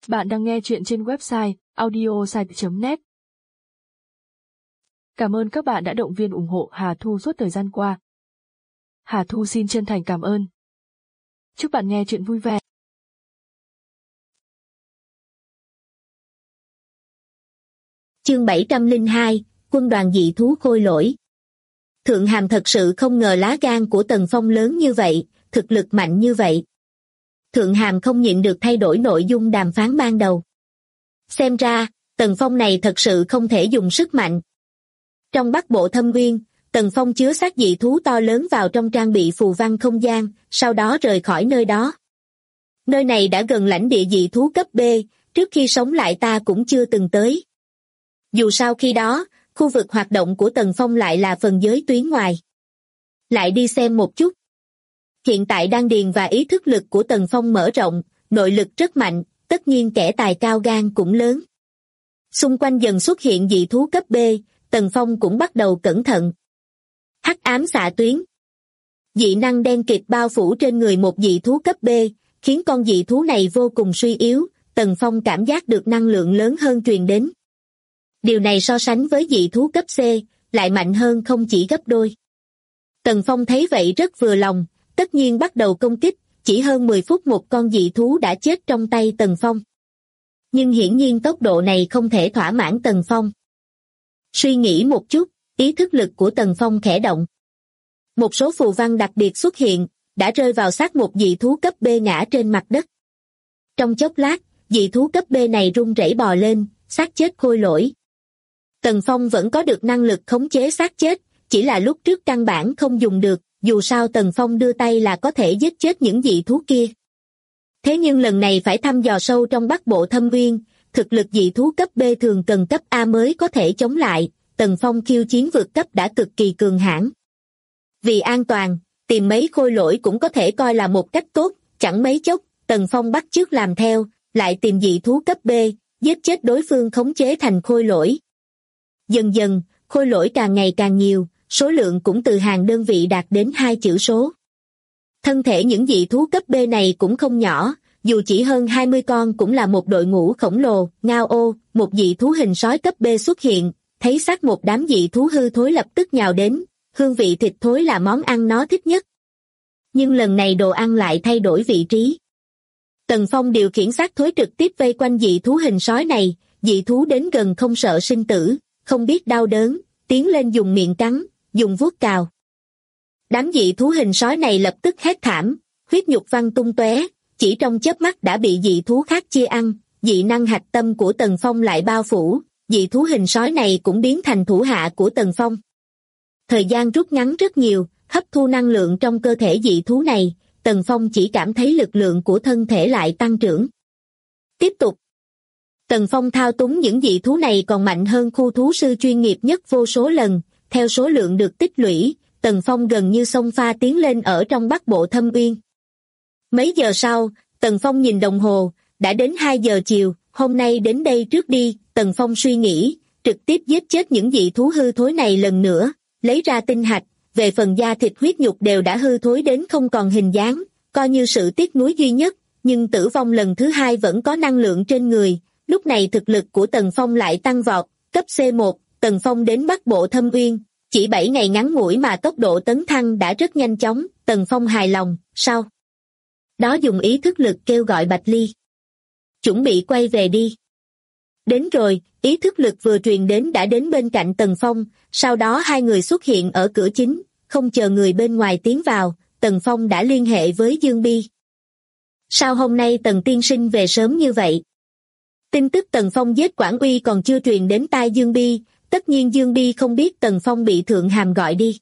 Bạn đang nghe chuyện trên website audiosite.net. Cảm ơn các bạn đã động viên ủng hộ Hà Thu suốt thời gian qua. Hà Thu xin chân thành cảm ơn. Chúc bạn nghe chuyện vui vẻ. Chương 702, Quân đoàn dị thú khôi lỗi. Thượng Hàm thật sự không ngờ lá gan của Tần Phong lớn như vậy, thực lực mạnh như vậy. Thượng Hàm không nhịn được thay đổi nội dung đàm phán ban đầu. Xem ra, Tần Phong này thật sự không thể dùng sức mạnh. Trong Bắc Bộ Thâm Uyên, Tần Phong chứa xác dị thú to lớn vào trong trang bị phù văn không gian, sau đó rời khỏi nơi đó. Nơi này đã gần lãnh địa dị thú cấp B, trước khi sống lại ta cũng chưa từng tới. Dù sao khi đó, khu vực hoạt động của Tần Phong lại là phần giới tuyến ngoài. Lại đi xem một chút. Hiện tại đan điền và ý thức lực của Tần Phong mở rộng, nội lực rất mạnh, tất nhiên kẻ tài cao gan cũng lớn. Xung quanh dần xuất hiện dị thú cấp B, Tần Phong cũng bắt đầu cẩn thận. Hắc ám xạ tuyến. Dị năng đen kịt bao phủ trên người một dị thú cấp B, khiến con dị thú này vô cùng suy yếu, Tần Phong cảm giác được năng lượng lớn hơn truyền đến. Điều này so sánh với dị thú cấp C, lại mạnh hơn không chỉ gấp đôi. Tần Phong thấy vậy rất vừa lòng, tất nhiên bắt đầu công kích, chỉ hơn 10 phút một con dị thú đã chết trong tay Tần Phong. Nhưng hiển nhiên tốc độ này không thể thỏa mãn Tần Phong. Suy nghĩ một chút, ý thức lực của Tần Phong khẽ động. Một số phù văn đặc biệt xuất hiện, đã rơi vào xác một dị thú cấp B ngã trên mặt đất. Trong chốc lát, dị thú cấp B này run rẩy bò lên, xác chết khôi lỗi. Tần Phong vẫn có được năng lực khống chế xác chết, chỉ là lúc trước căn bản không dùng được, dù sao Tần Phong đưa tay là có thể giết chết những dị thú kia. Thế nhưng lần này phải thăm dò sâu trong Bắc Bộ Thâm Uyên, thực lực dị thú cấp B thường cần cấp A mới có thể chống lại, Tần Phong khiêu chiến vượt cấp đã cực kỳ cường hãn. Vì an toàn, tìm mấy khôi lỗi cũng có thể coi là một cách tốt, chẳng mấy chốc, Tần Phong bắt chước làm theo, lại tìm dị thú cấp B, giết chết đối phương khống chế thành khôi lỗi. Dần dần, khôi lỗi càng ngày càng nhiều, số lượng cũng từ hàng đơn vị đạt đến 2 chữ số. Thân thể những dị thú cấp B này cũng không nhỏ, dù chỉ hơn 20 con cũng là một đội ngũ khổng lồ. Ngao ô, một dị thú hình sói cấp B xuất hiện, thấy xác một đám dị thú hư thối lập tức nhào đến, hương vị thịt thối là món ăn nó thích nhất. Nhưng lần này đồ ăn lại thay đổi vị trí. Tần Phong điều khiển xác thối trực tiếp vây quanh dị thú hình sói này, dị thú đến gần không sợ sinh tử, không biết đau đớn, tiến lên dùng miệng cắn, dùng vuốt cào. Đám dị thú hình sói này lập tức hét thảm, huyết nhục văng tung tóe, chỉ trong chớp mắt đã bị dị thú khác chia ăn, dị năng hạch tâm của Tần Phong lại bao phủ, dị thú hình sói này cũng biến thành thủ hạ của Tần Phong. Thời gian rút ngắn rất nhiều, hấp thu năng lượng trong cơ thể dị thú này, Tần Phong chỉ cảm thấy lực lượng của thân thể lại tăng trưởng. Tiếp tục. Tần Phong thao túng những dị thú này còn mạnh hơn khu thú sư chuyên nghiệp nhất vô số lần, theo số lượng được tích lũy, Tần Phong gần như xông pha tiến lên ở trong Bắc Bộ Thâm Uyên. Mấy giờ sau, Tần Phong nhìn đồng hồ, đã đến 2 giờ chiều, hôm nay đến đây trước đi, Tần Phong suy nghĩ, trực tiếp giết chết những dị thú hư thối này lần nữa, lấy ra tinh hạch, về phần da thịt huyết nhục đều đã hư thối đến không còn hình dáng, coi như sự tiếc nuối duy nhất, nhưng tử vong lần thứ 2 vẫn có năng lượng trên người, lúc này thực lực của Tần Phong lại tăng vọt, cấp C1, Tần Phong đến Bắc Bộ Thâm Uyên, chỉ 7 ngày ngắn ngủi mà tốc độ tấn thăng đã rất nhanh chóng, Tần Phong hài lòng, sau đó dùng ý thức lực kêu gọi Bạch Ly. Chuẩn bị quay về đi. Đến rồi, ý thức lực vừa truyền đến đã đến bên cạnh Tần Phong, sau đó hai người xuất hiện ở cửa chính, không chờ người bên ngoài tiến vào, Tần Phong đã liên hệ với Dương Bi. Sao hôm nay Tần tiên sinh về sớm như vậy? Tin tức Tần Phong giết Quản Uy còn chưa truyền đến tai Dương Bi, tất nhiên Dương Bi không biết Tần Phong bị Thượng Hàm gọi đi.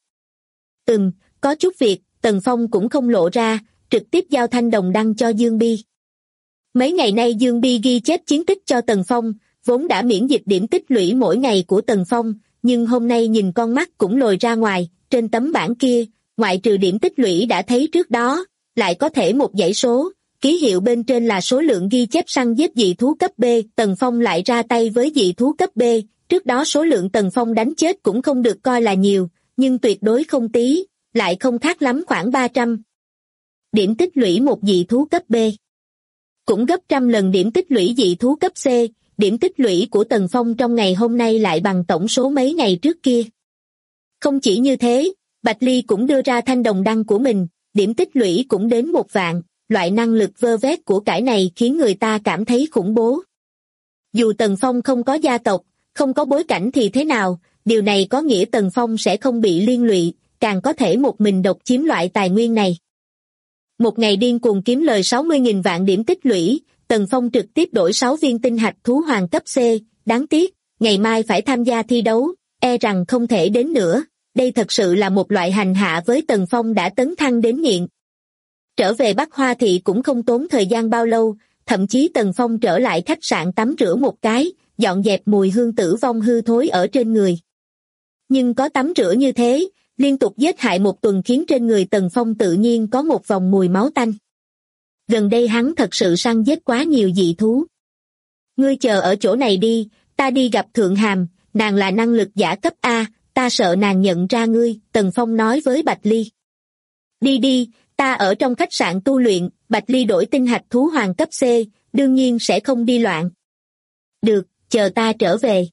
Có chút việc, Tần Phong cũng không lộ ra, trực tiếp giao thanh đồng đăng cho Dương Bi. Mấy ngày nay Dương Bi ghi chép chiến tích cho Tần Phong, vốn đã miễn dịch điểm tích lũy mỗi ngày của Tần Phong, nhưng hôm nay nhìn con mắt cũng lồi ra ngoài, trên tấm bảng kia, ngoại trừ điểm tích lũy đã thấy trước đó, lại có thể một dãy số, ký hiệu bên trên là số lượng ghi chép săn giết dị thú cấp B, Tần Phong lại ra tay với dị thú cấp B, trước đó số lượng Tần Phong đánh chết cũng không được coi là nhiều, nhưng tuyệt đối không tí, lại không khác lắm khoảng 300. Điểm tích lũy một dị thú cấp B. Cũng gấp trăm lần điểm tích lũy dị thú cấp C, điểm tích lũy của Tần Phong trong ngày hôm nay lại bằng tổng số mấy ngày trước kia. Không chỉ như thế, Bạch Ly cũng đưa ra thanh đồng đăng của mình, điểm tích lũy cũng đến 1 vạn, loại năng lực vơ vét của cải này khiến người ta cảm thấy khủng bố. Dù Tần Phong không có gia tộc, không có bối cảnh thì thế nào, điều này có nghĩa Tần Phong sẽ không bị liên lụy, càng có thể một mình độc chiếm loại tài nguyên này. Một ngày điên cuồng kiếm lời 60.000 vạn điểm tích lũy, Tần Phong trực tiếp đổi 6 viên tinh hạch thú hoàng cấp C, đáng tiếc, ngày mai phải tham gia thi đấu, e rằng không thể đến nữa, đây thật sự là một loại hành hạ với Tần Phong đã tấn thăng đến nghiện. Trở về Bắc Hoa Thị cũng không tốn thời gian bao lâu, thậm chí Tần Phong trở lại khách sạn tắm rửa một cái, dọn dẹp mùi hương tử vong hư thối ở trên người. Nhưng có tắm rửa như thế, liên tục giết hại 1 tuần khiến trên người Tần Phong tự nhiên có một vòng mùi máu tanh. Gần đây hắn thật sự săn giết quá nhiều dị thú. Ngươi chờ ở chỗ này đi, ta đi gặp Thượng Hàm, nàng là năng lực giả cấp A, ta sợ nàng nhận ra ngươi, Tần Phong nói với Bạch Ly. Đi đi, ta ở trong khách sạn tu luyện, Bạch Ly đổi tinh hạch thú hoàng cấp C, đương nhiên sẽ không đi loạn. Được, chờ ta trở về.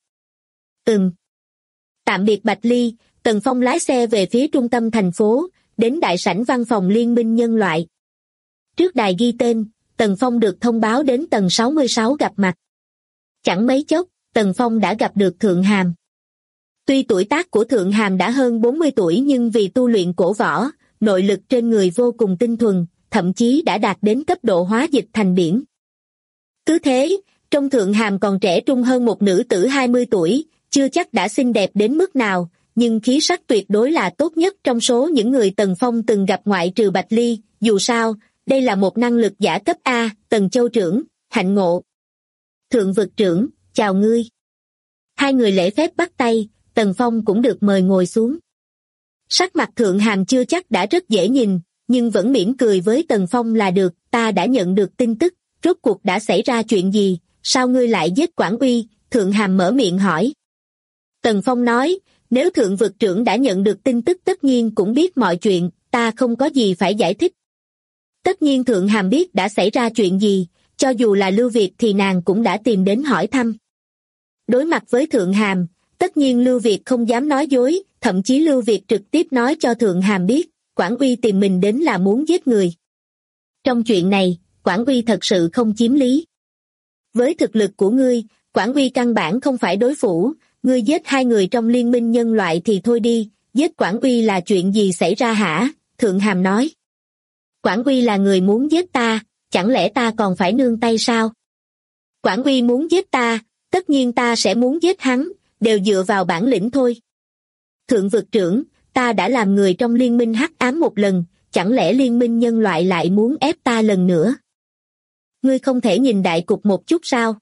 Tạm biệt Bạch Ly, Tần Phong lái xe về phía trung tâm thành phố, đến đại sảnh văn phòng Liên minh nhân loại. Trước đài ghi tên, Tần Phong được thông báo đến tầng 66 gặp mặt. Chẳng mấy chốc, Tần Phong đã gặp được Thượng Hàm. Tuy tuổi tác của Thượng Hàm đã hơn 40 tuổi nhưng vì tu luyện cổ võ, nội lực trên người vô cùng tinh thuần, thậm chí đã đạt đến cấp độ hóa dịch thành biển. Cứ thế, trong Thượng Hàm còn trẻ trung hơn một nữ tử 20 tuổi, chưa chắc đã xinh đẹp đến mức nào, nhưng khí sắc tuyệt đối là tốt nhất trong số những người Tần Phong từng gặp ngoại trừ Bạch Ly, dù sao, đây là một năng lực giả cấp A, Tần Châu trưởng, hạnh ngộ. Thượng vực trưởng, chào ngươi. Hai người lễ phép bắt tay, Tần Phong cũng được mời ngồi xuống. Sắc mặt Thượng Hàm chưa chắc đã rất dễ nhìn, nhưng vẫn mỉm cười với Tần Phong là được, ta đã nhận được tin tức, rốt cuộc đã xảy ra chuyện gì, sao ngươi lại giết Quản Uy, Thượng Hàm mở miệng hỏi. Tần Phong nói, nếu Thượng vực trưởng đã nhận được tin tức tất nhiên cũng biết mọi chuyện, ta không có gì phải giải thích. Tất nhiên Thượng Hàm biết đã xảy ra chuyện gì, cho dù là Lưu Việt thì nàng cũng đã tìm đến hỏi thăm. Đối mặt với Thượng Hàm, tất nhiên Lưu Việt không dám nói dối, thậm chí Lưu Việt trực tiếp nói cho Thượng Hàm biết, Quản Uy tìm mình đến là muốn giết người. Trong chuyện này, Quản Uy thật sự không chiếm lý. Với thực lực của ngươi, Quản Uy căn bản không phải đối thủ, ngươi giết 2 người trong liên minh nhân loại thì thôi đi, giết Quản Uy là chuyện gì xảy ra hả? Thượng Hàm nói. Quản Uy là người muốn giết ta, chẳng lẽ ta còn phải nương tay sao? Quản Uy muốn giết ta, tất nhiên ta sẽ muốn giết hắn, đều dựa vào bản lĩnh thôi. Thượng vực trưởng, ta đã làm người trong liên minh hắc ám một lần, chẳng lẽ liên minh nhân loại lại muốn ép ta lần nữa? Ngươi không thể nhìn đại cục một chút sao?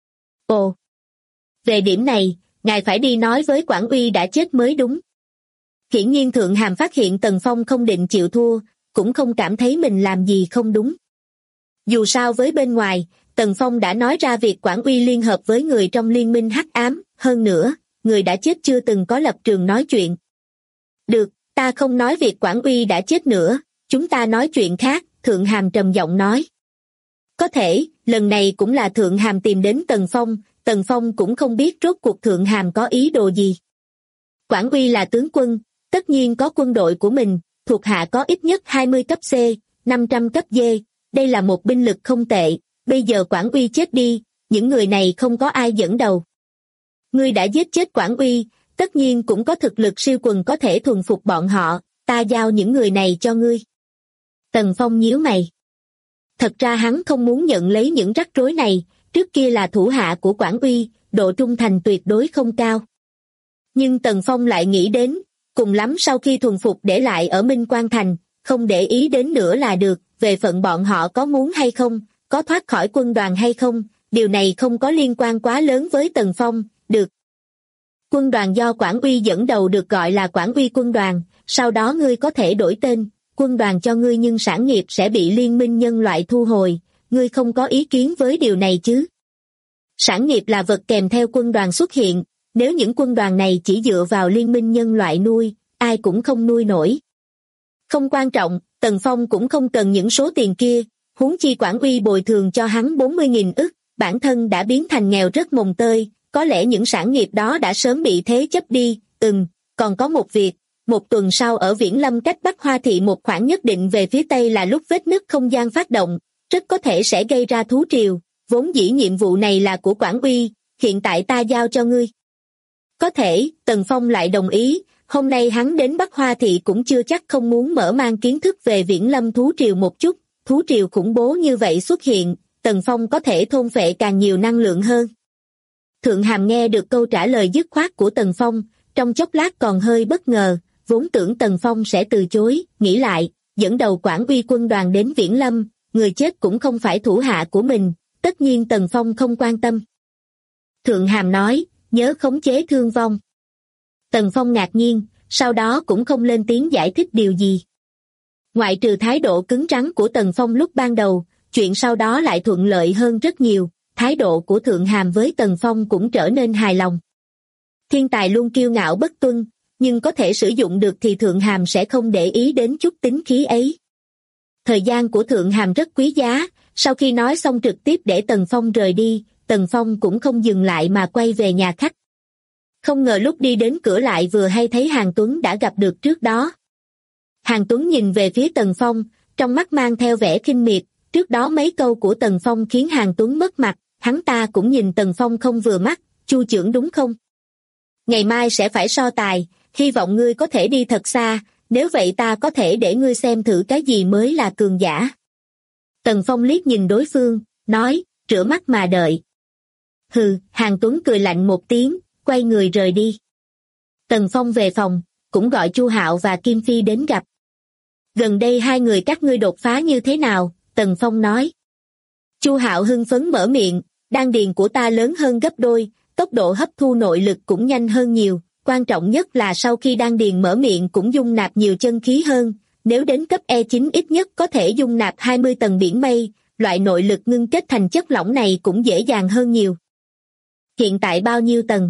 Ồ! Về điểm này, ngài phải đi nói với Quản Uy đã chết mới đúng. Hiển nhiên Thượng Hàm phát hiện Tần Phong không định chịu thua, cũng không cảm thấy mình làm gì không đúng. Dù sao với bên ngoài, Tần Phong đã nói ra việc Quản Uy liên hợp với người trong liên minh hắc ám, hơn nữa, người đã chết chưa từng có lập trường nói chuyện. Được, ta không nói việc Quản Uy đã chết nữa, chúng ta nói chuyện khác, Thượng Hàm trầm giọng nói. Có thể, lần này cũng là Thượng Hàm tìm đến Tần Phong cũng không biết rốt cuộc Thượng Hàm có ý đồ gì. Quản Uy là tướng quân, tất nhiên có quân đội của mình, thuộc hạ có ít nhất 20 cấp C, 500 cấp D, đây là một binh lực không tệ, bây giờ Quản Uy chết đi, những người này không có ai dẫn đầu. Ngươi đã giết chết Quản Uy, tất nhiên cũng có thực lực siêu quần có thể thuần phục bọn họ, ta giao những người này cho ngươi. Tần Phong nhíu mày. Thật ra hắn không muốn nhận lấy những rắc rối này, trước kia là thủ hạ của Quản Uy, độ trung thành tuyệt đối không cao. Nhưng Tần Phong lại nghĩ đến, cùng lắm sau khi thuần phục để lại ở Minh Quang Thành, không để ý đến nữa là được, về phận bọn họ có muốn hay không, có thoát khỏi quân đoàn hay không, điều này không có liên quan quá lớn với Tần Phong, được. Quân đoàn do Quản Uy dẫn đầu được gọi là Quản Uy quân đoàn, sau đó ngươi có thể đổi tên, quân đoàn cho ngươi nhưng sản nghiệp sẽ bị liên minh nhân loại thu hồi, ngươi không có ý kiến với điều này chứ? Sản nghiệp là vật kèm theo quân đoàn xuất hiện, nếu những quân đoàn này chỉ dựa vào liên minh nhân loại nuôi, ai cũng không nuôi nổi. Không quan trọng, Tần Phong cũng không cần những số tiền kia, huống chi Quản Uy bồi thường cho hắn 40.000 ức, bản thân đã biến thành nghèo rất mồng tơi, có lẽ những sản nghiệp đó đã sớm bị thế chấp đi. Còn có một việc, một tuần sau ở Viễn Lâm cách Bắc Hoa Thị một khoảng nhất định về phía tây là lúc vết nứt không gian phát động, rất có thể sẽ gây ra thú triều, vốn dĩ nhiệm vụ này là của Quản Uy, hiện tại ta giao cho ngươi. Có thể, Tần Phong lại đồng ý, hôm nay hắn đến Bắc Hoa Thị cũng chưa chắc không muốn mở mang kiến thức về Viễn Lâm thú triều một chút, thú triều khủng bố như vậy xuất hiện, Tần Phong có thể thôn phệ càng nhiều năng lượng hơn. Thượng Hàm nghe được câu trả lời dứt khoát của Tần Phong, trong chốc lát còn hơi bất ngờ, vốn tưởng Tần Phong sẽ từ chối, nghĩ lại, dẫn đầu Quản Uy quân đoàn đến Viễn Lâm, người chết cũng không phải thủ hạ của mình, tất nhiên Tần Phong không quan tâm. Thượng Hàm nói, nhớ khống chế thương vong. Tần Phong ngạc nhiên, sau đó cũng không lên tiếng giải thích điều gì. Ngoại trừ thái độ cứng rắn của Tần Phong lúc ban đầu, chuyện sau đó lại thuận lợi hơn rất nhiều, thái độ của Thượng Hàm với Tần Phong cũng trở nên hài lòng. Thiên tài luôn kiêu ngạo bất tuân, nhưng có thể sử dụng được thì Thượng Hàm sẽ không để ý đến chút tính khí ấy. Thời gian của Thượng Hàm rất quý giá, sau khi nói xong trực tiếp để Tần Phong rời đi, Tần Phong cũng không dừng lại mà quay về nhà khách. Không ngờ lúc đi đến cửa lại vừa hay thấy Hàn Tuấn đã gặp được trước đó. Hàn Tuấn nhìn về phía Tần Phong, trong mắt mang theo vẻ khinh miệt, trước đó mấy câu của Tần Phong khiến Hàn Tuấn mất mặt, hắn ta cũng nhìn Tần Phong không vừa mắt, Chu trưởng đúng không? Ngày mai sẽ phải so tài, hy vọng ngươi có thể đi thật xa, nếu vậy ta có thể để ngươi xem thử cái gì mới là cường giả. Tần Phong liếc nhìn đối phương, nói, rửa mắt mà đợi. Hừ, Hàn Tuấn cười lạnh một tiếng, quay người rời đi. Tần Phong về phòng, cũng gọi Chu Hạo và Kim Phi đến gặp. Gần đây hai người các ngươi đột phá như thế nào? Tần Phong nói. Chu Hạo hưng phấn mở miệng, đan điền của ta lớn hơn gấp đôi, tốc độ hấp thu nội lực cũng nhanh hơn nhiều, quan trọng nhất là sau khi đan điền mở miệng cũng dung nạp nhiều chân khí hơn, nếu đến cấp E9 ít nhất có thể dung nạp 20 tầng biển mây, loại nội lực ngưng kết thành chất lỏng này cũng dễ dàng hơn nhiều. Hiện tại bao nhiêu tầng?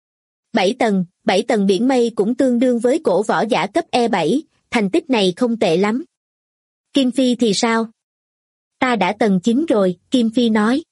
7 tầng biển mây cũng tương đương với cổ võ giả cấp E7, thành tích này không tệ lắm. Kim Phi thì sao? Ta đã tầng 9 rồi, Kim Phi nói.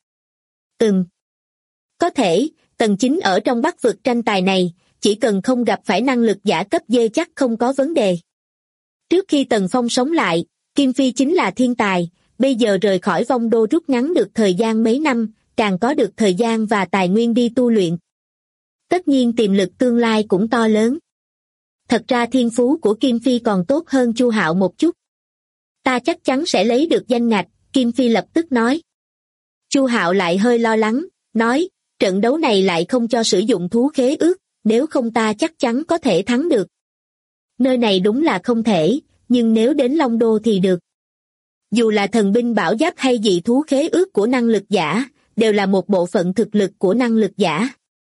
Có thể, tầng 9 ở trong Bắc vực tranh tài này, chỉ cần không gặp phải năng lực giả cấp D chắc không có vấn đề. Trước khi Tần Phong sống lại, Kim Phi chính là thiên tài, bây giờ rời khỏi vong đô rút ngắn được thời gian mấy năm, càng có được thời gian và tài nguyên đi tu luyện. Tất nhiên tiềm lực tương lai cũng to lớn. Thật ra thiên phú của Kim Phi còn tốt hơn Chu Hạo một chút. Ta chắc chắn sẽ lấy được danh ngạch, Kim Phi lập tức nói. Chu Hạo lại hơi lo lắng, nói, trận đấu này lại không cho sử dụng thú khế ước, nếu không ta chắc chắn có thể thắng được. Nơi này đúng là không thể, nhưng nếu đến Long Đô thì được. Dù là thần binh bảo giáp hay dị thú khế ước của năng lực giả, đều là một bộ phận thực lực của năng lực giả.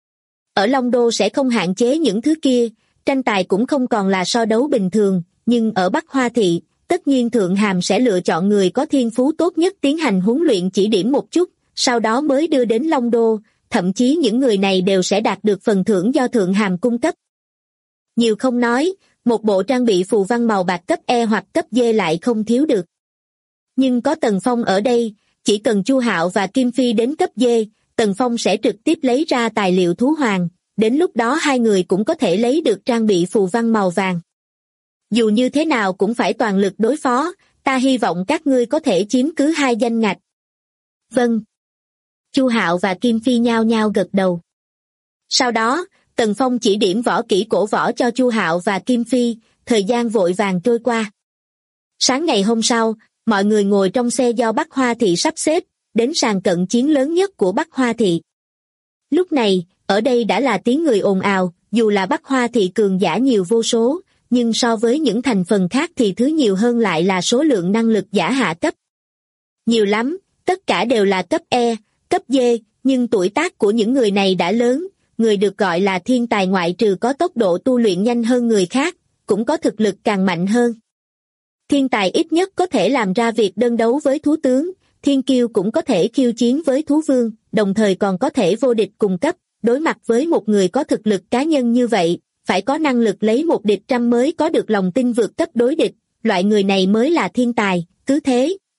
Ở Long Đô sẽ không hạn chế những thứ kia, tranh tài cũng không còn là so đấu bình thường, nhưng ở Bắc Hoa Thị, tất nhiên Thượng Hàm sẽ lựa chọn người có thiên phú tốt nhất tiến hành huấn luyện chỉ điểm một chút, sau đó mới đưa đến Long Đô, thậm chí những người này đều sẽ đạt được phần thưởng do Thượng Hàm cung cấp. Nhiều không nói, một bộ trang bị phù văn màu bạc cấp E hoặc cấp D lại không thiếu được. Nhưng có Tần Phong ở đây, chỉ cần Chu Hạo và Kim Phi đến cấp D, Tần Phong sẽ trực tiếp lấy ra tài liệu thú hoàng, đến lúc đó hai người cũng có thể lấy được trang bị phù văn màu vàng. Dù như thế nào cũng phải toàn lực đối phó, ta hy vọng các ngươi có thể chiếm cứ 2 danh ngạch. Vâng. Chu Hạo và Kim Phi nhao nhao gật đầu. Sau đó, Tần Phong chỉ điểm võ kỹ cổ võ cho Chu Hạo và Kim Phi, thời gian vội vàng trôi qua. Sáng ngày hôm sau, mọi người ngồi trong xe do Bắc Hoa Thị sắp xếp, đến sàn cận chiến lớn nhất của Bắc Hoa Thị. Lúc này, ở đây đã là tiếng người ồn ào, dù là Bắc Hoa Thị cường giả nhiều vô số, nhưng so với những thành phần khác thì thứ nhiều hơn lại là số lượng năng lực giả hạ cấp. Nhiều lắm, tất cả đều là cấp E, cấp D, nhưng tuổi tác của những người này đã lớn, người được gọi là thiên tài ngoại trừ có tốc độ tu luyện nhanh hơn người khác, cũng có thực lực càng mạnh hơn. Thiên tài ít nhất có thể làm ra việc đơn đấu với thú tướng, thiên kiêu cũng có thể khiêu chiến với thú vương, đồng thời còn có thể vô địch cùng cấp, đối mặt với một người có thực lực cá nhân như vậy, phải có năng lực lấy một địch trăm mới có được lòng tin vượt cấp đối địch, loại người này mới là thiên tài, cứ thế,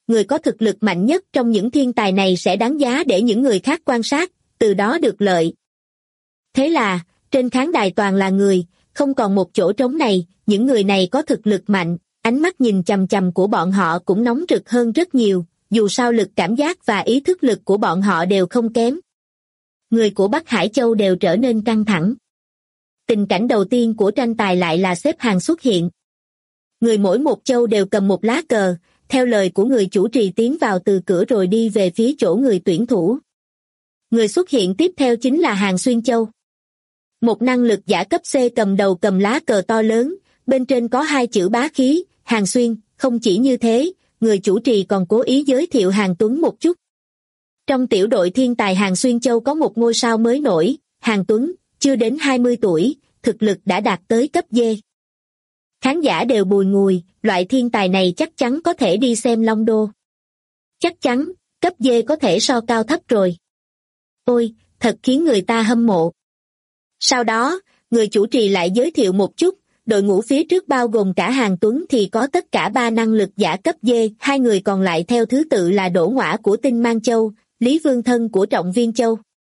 người có thực lực mạnh nhất trong những thiên tài này sẽ đáng giá để những người khác quan sát, từ đó được lợi. Thế là, trên khán đài toàn là người, không còn một chỗ trống này, những người này có thực lực mạnh, ánh mắt nhìn chằm chằm của bọn họ cũng nóng rực hơn rất nhiều, dù sao lực cảm giác và ý thức lực của bọn họ đều không kém. Người của Bắc Hải Châu đều trở nên căng thẳng. Tình cảnh đầu tiên của tranh tài lại là xếp hàng xuất hiện. Người mỗi một châu đều cầm một lá cờ, theo lời của người chủ trì tiến vào từ cửa rồi đi về phía chỗ người tuyển thủ. Người xuất hiện tiếp theo chính là Hàn Xuyên Châu. Một năng lực giả cấp C cầm đầu cầm lá cờ to lớn, bên trên có hai chữ bá khí, Hàn Xuyên. Không chỉ như thế, người chủ trì còn cố ý giới thiệu Hàn Tuấn một chút. Trong tiểu đội thiên tài Hàn Xuyên Châu có một ngôi sao mới nổi, Hàn Tuấn, chưa đến 20 tuổi, thực lực đã đạt tới cấp D. Khán giả đều bùi ngùi, loại thiên tài này chắc chắn có thể đi xem Long Đô. Chắc chắn, cấp D có thể so cao thấp rồi. Ôi, thật khiến người ta hâm mộ. Sau đó, người chủ trì lại giới thiệu một chút, đội ngũ phía trước bao gồm cả Hàn Tuấn thì có tất cả 3 năng lực giả cấp D, 2 người còn lại theo thứ tự là Đỗ Ngoã của Tinh Mang Châu, Lý Vương Thân của Trọng Viên Châu.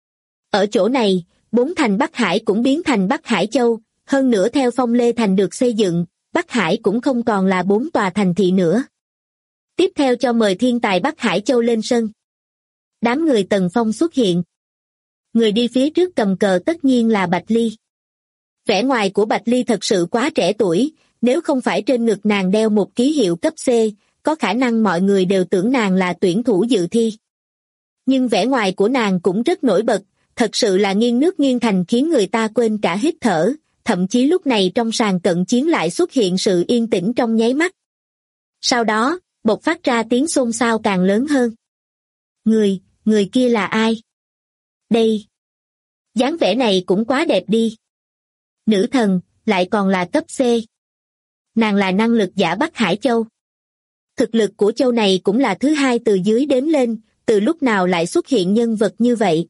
Ở chỗ này, 4 thành Bắc Hải cũng biến thành Bắc Hải Châu, hơn nữa theo Phong Lê Thành được xây dựng, Bắc Hải cũng không còn là 4 tòa thành thị nữa. Tiếp theo cho mời thiên tài Bắc Hải Châu lên sân. Đám người Tần Phong xuất hiện. Người đi phía trước cầm cờ tất nhiên là Bạch Ly. Vẻ ngoài của Bạch Ly thật sự quá trẻ tuổi, nếu không phải trên ngực nàng đeo một ký hiệu cấp C, có khả năng mọi người đều tưởng nàng là tuyển thủ dự thi. Nhưng vẻ ngoài của nàng cũng rất nổi bật, thật sự là nghiêng nước nghiêng thành khiến người ta quên cả hít thở, thậm chí lúc này trong sàn cận chiến lại xuất hiện sự yên tĩnh trong nháy mắt. Sau đó, bộc phát ra tiếng xôn xao càng lớn hơn. Người kia là ai? Đây! Dáng vẻ này cũng quá đẹp đi. Nữ thần, lại còn là cấp C. Nàng là năng lực giả Bắc Hải Châu. Thực lực của châu này cũng là thứ hai từ dưới đến lên, từ lúc nào lại xuất hiện nhân vật như vậy?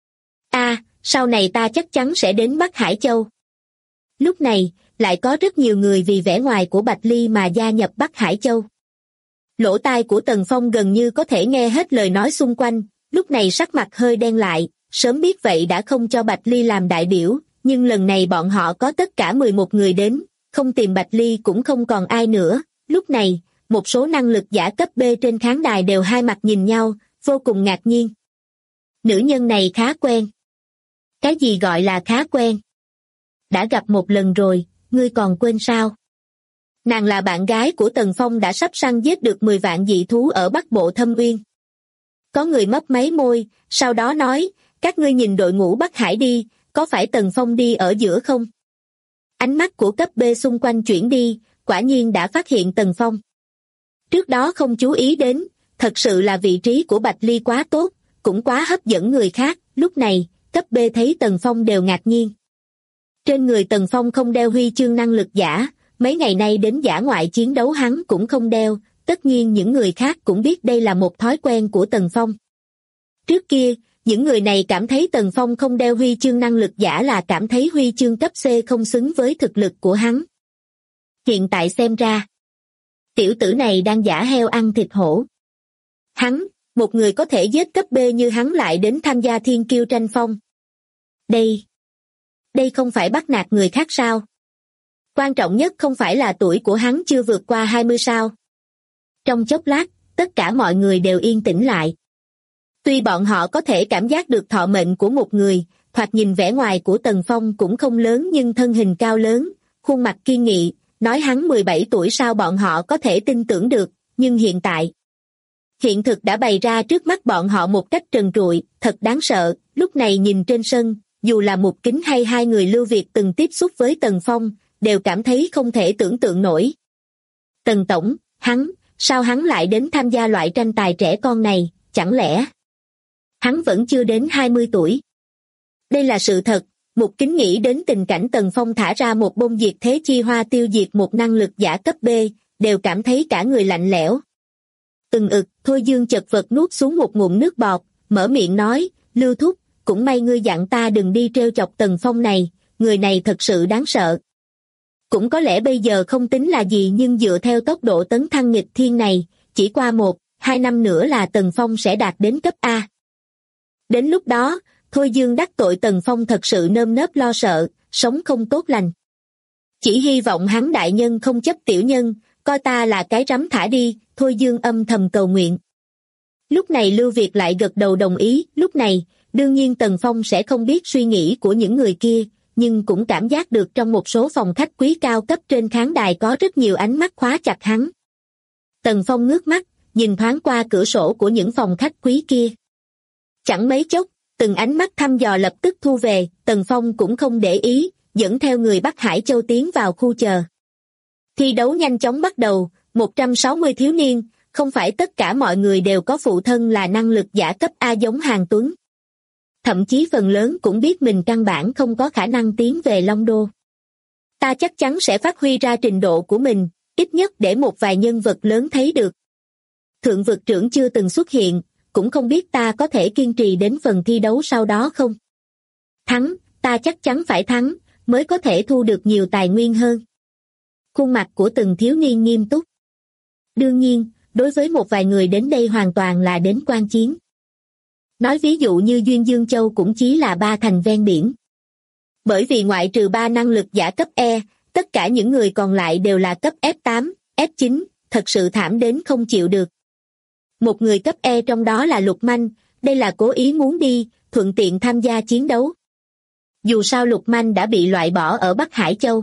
Sau này ta chắc chắn sẽ đến Bắc Hải Châu. Lúc này, lại có rất nhiều người vì vẻ ngoài của Bạch Ly mà gia nhập Bắc Hải Châu. Lỗ tai của Tần Phong gần như có thể nghe hết lời nói xung quanh, lúc này sắc mặt hơi đen lại, sớm biết vậy đã không cho Bạch Ly làm đại biểu, nhưng lần này bọn họ có tất cả 11 người đến, không tìm Bạch Ly cũng không còn ai nữa. Lúc này, một số năng lực giả cấp B trên khán đài đều hai mặt nhìn nhau, vô cùng ngạc nhiên. Nữ nhân này khá quen. Cái gì gọi là khá quen? Đã gặp một lần rồi, ngươi còn quên sao? Nàng là bạn gái của Tần Phong đã sắp săn giết được 10 vạn dị thú ở Bắc Bộ Thâm Uyên. Có người mấp máy môi, sau đó nói, các ngươi nhìn đội ngũ Bắc Hải đi, có phải Tần Phong đi ở giữa không? Ánh mắt của cấp B xung quanh chuyển đi, quả nhiên đã phát hiện Tần Phong. Trước đó không chú ý đến, thật sự là vị trí của Bạch Ly quá tốt, cũng quá hấp dẫn người khác, lúc này, cấp B thấy Tần Phong đều ngạc nhiên. Trên người Tần Phong không đeo huy chương năng lực giả, mấy ngày nay đến dã ngoại chiến đấu hắn cũng không đeo, tất nhiên những người khác cũng biết đây là một thói quen của Tần Phong. Trước kia, những người này cảm thấy Tần Phong không đeo huy chương năng lực giả là cảm thấy huy chương cấp C không xứng với thực lực của hắn. Hiện tại xem ra, tiểu tử này đang giả heo ăn thịt hổ. Hắn, một người có thể giết cấp B như hắn lại đến tham gia thiên kiêu tranh phong. Đây không phải bắt nạt người khác sao? Quan trọng nhất không phải là tuổi của hắn chưa vượt qua 20 sao? Trong chốc lát, tất cả mọi người đều yên tĩnh lại. Tuy bọn họ có thể cảm giác được thọ mệnh của một người, thoạt nhìn vẻ ngoài của Tần Phong cũng không lớn nhưng thân hình cao lớn, khuôn mặt kiên nghị, nói hắn 17 tuổi sao bọn họ có thể tin tưởng được, nhưng hiện tại, hiện thực đã bày ra trước mắt bọn họ một cách trần trụi, thật đáng sợ. Lúc này nhìn trên sân, dù là Mục Kính hay hai người Lưu Việt từng tiếp xúc với Tần Phong, đều cảm thấy không thể tưởng tượng nổi. Tần Tổng, sao hắn lại đến tham gia loại tranh tài trẻ con này, chẳng lẽ hắn vẫn chưa đến 20 tuổi? Đây là sự thật. Mục Kính nghĩ đến tình cảnh Tần Phong thả ra một bông diệt thế chi hoa tiêu diệt một năng lực giả cấp B, đều cảm thấy cả người lạnh lẽo. Thôi Dương chật vật nuốt xuống một ngụm nước bọt, mở miệng nói, Lưu Thúc, cũng may ngươi dặn ta đừng đi trêu chọc Tần Phong này, người này thật sự đáng sợ. Cũng có lẽ bây giờ không tính là gì nhưng dựa theo tốc độ tấn thăng nghịch thiên này, chỉ qua 1, 2 năm nữa là Tần Phong sẽ đạt đến cấp A. Đến lúc đó, Thôi Dương đắc tội Tần Phong thật sự nơm nớp lo sợ, sống không tốt lành. Chỉ hy vọng hắn đại nhân không chấp tiểu nhân, coi ta là cái rắm thả đi, Thôi Dương âm thầm cầu nguyện. Lúc này Lưu Việt lại gật đầu đồng ý, lúc này, đương nhiên Tần Phong sẽ không biết suy nghĩ của những người kia, nhưng cũng cảm giác được trong một số phòng khách quý cao cấp trên khán đài có rất nhiều ánh mắt khóa chặt hắn. Tần Phong ngước mắt, nhìn thoáng qua cửa sổ của những phòng khách quý kia. Chẳng mấy chốc, từng ánh mắt thăm dò lập tức thu về, Tần Phong cũng không để ý, dẫn theo người Bắc Hải Châu tiến vào khu chờ. Thi đấu nhanh chóng bắt đầu, 160 thiếu niên, không phải tất cả mọi người đều có phụ thân là năng lực giả cấp A giống Hàn Tuấn. Thậm chí phần lớn cũng biết mình căn bản không có khả năng tiến về Long Đô. Ta chắc chắn sẽ phát huy ra trình độ của mình, ít nhất để một vài nhân vật lớn thấy được. Thượng vực trưởng chưa từng xuất hiện, cũng không biết ta có thể kiên trì đến phần thi đấu sau đó không. Thắng, ta chắc chắn phải thắng, mới có thể thu được nhiều tài nguyên hơn. Khuôn mặt của từng thiếu niên nghiêm túc. Đương nhiên, đối với một vài người đến đây hoàn toàn là đến quan chiến. Nói ví dụ như Duyên Dương Châu cũng chỉ là 3 thành ven biển. Bởi vì ngoại trừ 3 năng lực giả cấp E, tất cả những người còn lại đều là cấp F8, F9, thật sự thảm đến không chịu được. Một người cấp E trong đó là Lục Manh, đây là cố ý muốn đi, thuận tiện tham gia chiến đấu. Dù sao Lục Manh đã bị loại bỏ ở Bắc Hải Châu.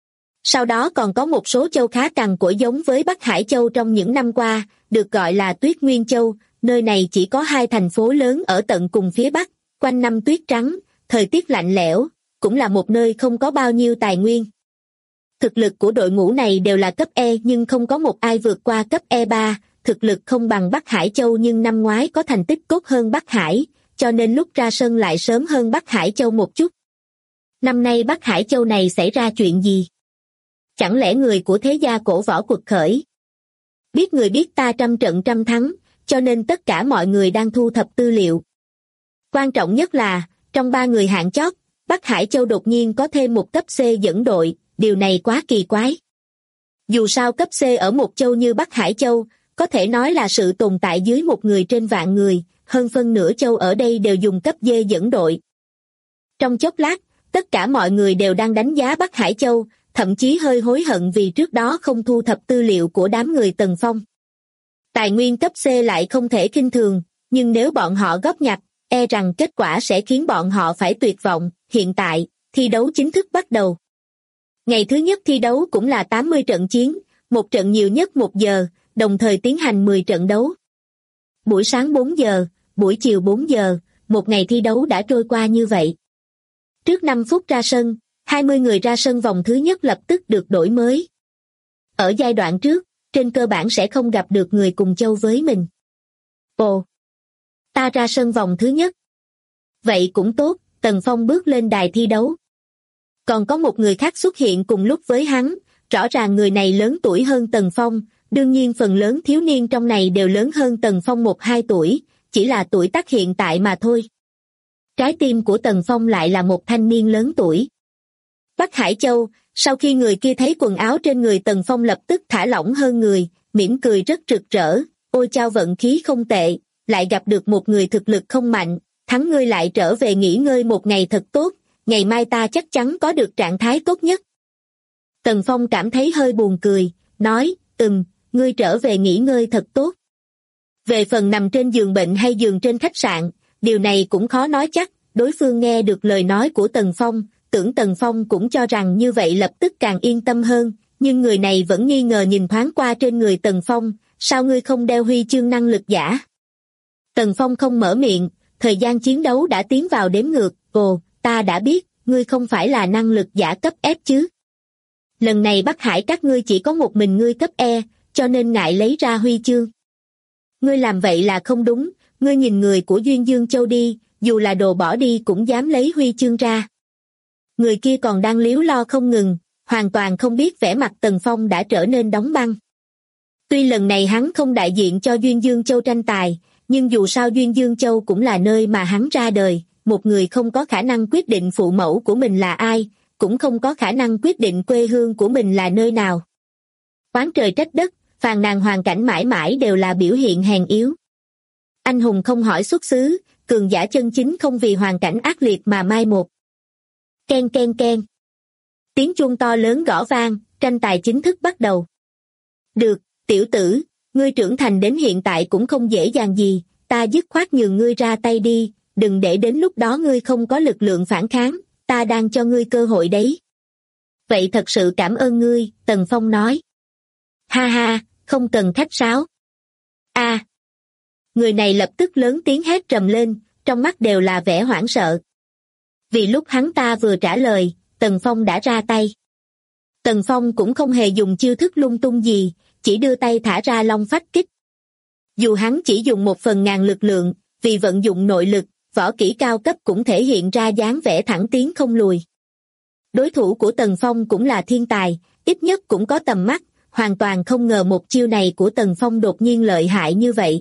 Sau đó còn có một số châu khá cằn cỗi giống với Bắc Hải Châu trong những năm qua, được gọi là Tuyết Nguyên Châu, nơi này chỉ có 2 thành phố lớn ở tận cùng phía Bắc, quanh năm tuyết trắng, thời tiết lạnh lẽo, cũng là một nơi không có bao nhiêu tài nguyên. Thực lực của đội ngũ này đều là cấp E nhưng không có một ai vượt qua cấp E3, thực lực không bằng Bắc Hải Châu nhưng năm ngoái có thành tích tốt hơn Bắc Hải, cho nên lúc ra sân lại sớm hơn Bắc Hải Châu một chút. Năm nay Bắc Hải Châu này xảy ra chuyện gì? Chẳng lẽ người của thế gia cổ võ quật khởi? Biết người biết ta trăm trận trăm thắng, cho nên tất cả mọi người đang thu thập tư liệu. Quan trọng nhất là, trong 3 người hạng chót, Bắc Hải Châu đột nhiên có thêm một cấp C dẫn đội, điều này quá kỳ quái. Dù sao cấp C ở một châu như Bắc Hải Châu, có thể nói là sự tồn tại dưới một người trên vạn người, hơn phân nửa châu ở đây đều dùng cấp D dẫn đội. Trong chốc lát, tất cả mọi người đều đang đánh giá Bắc Hải Châu, thậm chí hơi hối hận vì trước đó không thu thập tư liệu của đám người Tần Phong. Tài nguyên cấp C lại không thể khinh thường, nhưng nếu bọn họ góp nhặt, e rằng kết quả sẽ khiến bọn họ phải tuyệt vọng. Hiện tại, thi đấu chính thức bắt đầu. Ngày thứ nhất thi đấu cũng là 80 trận chiến, một trận nhiều nhất 1 giờ, đồng thời tiến hành 10 trận đấu. Buổi sáng 4 giờ, buổi chiều 4 giờ, một ngày thi đấu đã trôi qua như vậy. Trước 5 phút ra sân, 20 người ra sân vòng thứ nhất lập tức được đổi mới. Ở giai đoạn trước, trên cơ bản sẽ không gặp được người cùng châu với mình. Ồ! Ta ra sân vòng thứ nhất. Vậy cũng tốt, Tần Phong bước lên đài thi đấu. Còn có một người khác xuất hiện cùng lúc với hắn, rõ ràng người này lớn tuổi hơn Tần Phong, đương nhiên phần lớn thiếu niên trong này đều lớn hơn Tần Phong 1-2 tuổi, chỉ là tuổi tác hiện tại mà thôi. Trái tim của Tần Phong lại là một thanh niên lớn tuổi. Bắc Hải Châu, sau khi người kia thấy quần áo trên người Tần Phong lập tức thả lỏng hơn người, mỉm cười rất rực rỡ, ôi chao vận khí không tệ, lại gặp được một người thực lực không mạnh, thắng ngươi lại trở về nghỉ ngơi một ngày thật tốt, ngày mai ta chắc chắn có được trạng thái tốt nhất. Tần Phong cảm thấy hơi buồn cười, nói, ngươi trở về nghỉ ngơi thật tốt. Về phần nằm trên giường bệnh hay giường trên khách sạn, điều này cũng khó nói chắc, đối phương nghe được lời nói của Tần Phong, tưởng Tần Phong cũng cho rằng như vậy lập tức càng yên tâm hơn, nhưng người này vẫn nghi ngờ nhìn thoáng qua trên người Tần Phong, sao ngươi không đeo huy chương năng lực giả? Tần Phong không mở miệng, thời gian chiến đấu đã tiến vào đếm ngược, ồ, ta đã biết, ngươi không phải là năng lực giả cấp F chứ? Lần này Bắc Hải các ngươi chỉ có một mình ngươi cấp E, cho nên ngại lấy ra huy chương. Ngươi làm vậy là không đúng, ngươi nhìn người của Duyên Dương Châu đi, dù là đồ bỏ đi cũng dám lấy huy chương ra. Người kia còn đang líu lo không ngừng, hoàn toàn không biết vẻ mặt Tần Phong đã trở nên đóng băng. Tuy lần này hắn không đại diện cho Duyên Dương Châu tranh tài, nhưng dù sao Duyên Dương Châu cũng là nơi mà hắn ra đời, một người không có khả năng quyết định phụ mẫu của mình là ai, cũng không có khả năng quyết định quê hương của mình là nơi nào. Oán trời trách đất, phàn nàn hoàn cảnh mãi mãi đều là biểu hiện hèn yếu. Anh hùng không hỏi xuất xứ, cường giả chân chính không vì hoàn cảnh ác liệt mà mai một. Ken ken ken. Tiếng chuông to lớn gõ vang, tranh tài chính thức bắt đầu. Được, tiểu tử, ngươi trưởng thành đến hiện tại cũng không dễ dàng gì, ta dứt khoát nhường ngươi ra tay đi, đừng để đến lúc đó ngươi không có lực lượng phản kháng, ta đang cho ngươi cơ hội đấy. Vậy thật sự cảm ơn ngươi, Tần Phong nói. Ha ha, không cần khách sáo. A. Người này lập tức lớn tiếng hét trầm lên, trong mắt đều là vẻ hoảng sợ. Vì lúc hắn ta vừa trả lời, Tần Phong đã ra tay. Tần Phong cũng không hề dùng chiêu thức lung tung gì, chỉ đưa tay thả ra long phách kích. Dù hắn chỉ dùng 1/1000 lực lượng, vì vận dụng nội lực, võ kỹ cao cấp cũng thể hiện ra dáng vẻ thẳng tiến không lùi. Đối thủ của Tần Phong cũng là thiên tài, ít nhất cũng có tầm mắt, hoàn toàn không ngờ một chiêu này của Tần Phong đột nhiên lợi hại như vậy.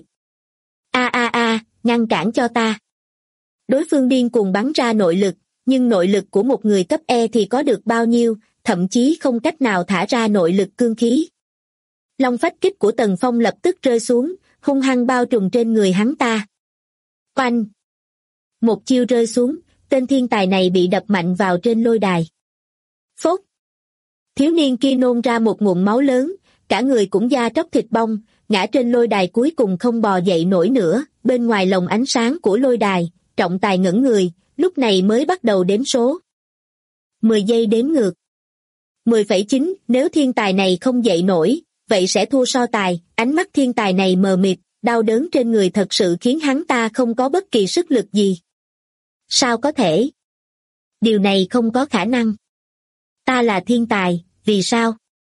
Ngăn cản cho ta. Đối phương điên cuồng bắn ra nội lực, nhưng nội lực của một người cấp E thì có được bao nhiêu, thậm chí không cách nào thả ra nội lực cương khí. Long phách kích của Tần Phong lập tức rơi xuống, hung hăng bao trùm trên người hắn ta. Oanh! Một chiêu rơi xuống, tên thiên tài này bị đập mạnh vào trên lôi đài. Phốt! Thiếu niên kia nôn ra một ngụm máu lớn, cả người cũng da tróc thịt bong, ngã trên lôi đài cuối cùng không bò dậy nổi nữa. Bên ngoài lồng ánh sáng của lôi đài, trọng tài ngẩn người, lúc này mới bắt đầu đếm số. 10 giây đếm ngược. 10,9, nếu thiên tài này không dậy nổi, vậy sẽ thua so tài. Ánh mắt thiên tài này mờ mịt, đau đớn trên người thật sự khiến hắn ta không có bất kỳ sức lực gì. Sao có thể? Điều này không có khả năng. Ta là thiên tài, vì sao?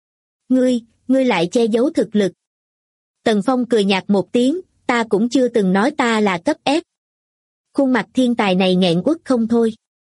Ngươi lại che giấu thực lực. Tần Phong cười nhạt một tiếng, ta cũng chưa từng nói ta là cấp F. Khuôn mặt thiên tài này nghẹn uất không thôi.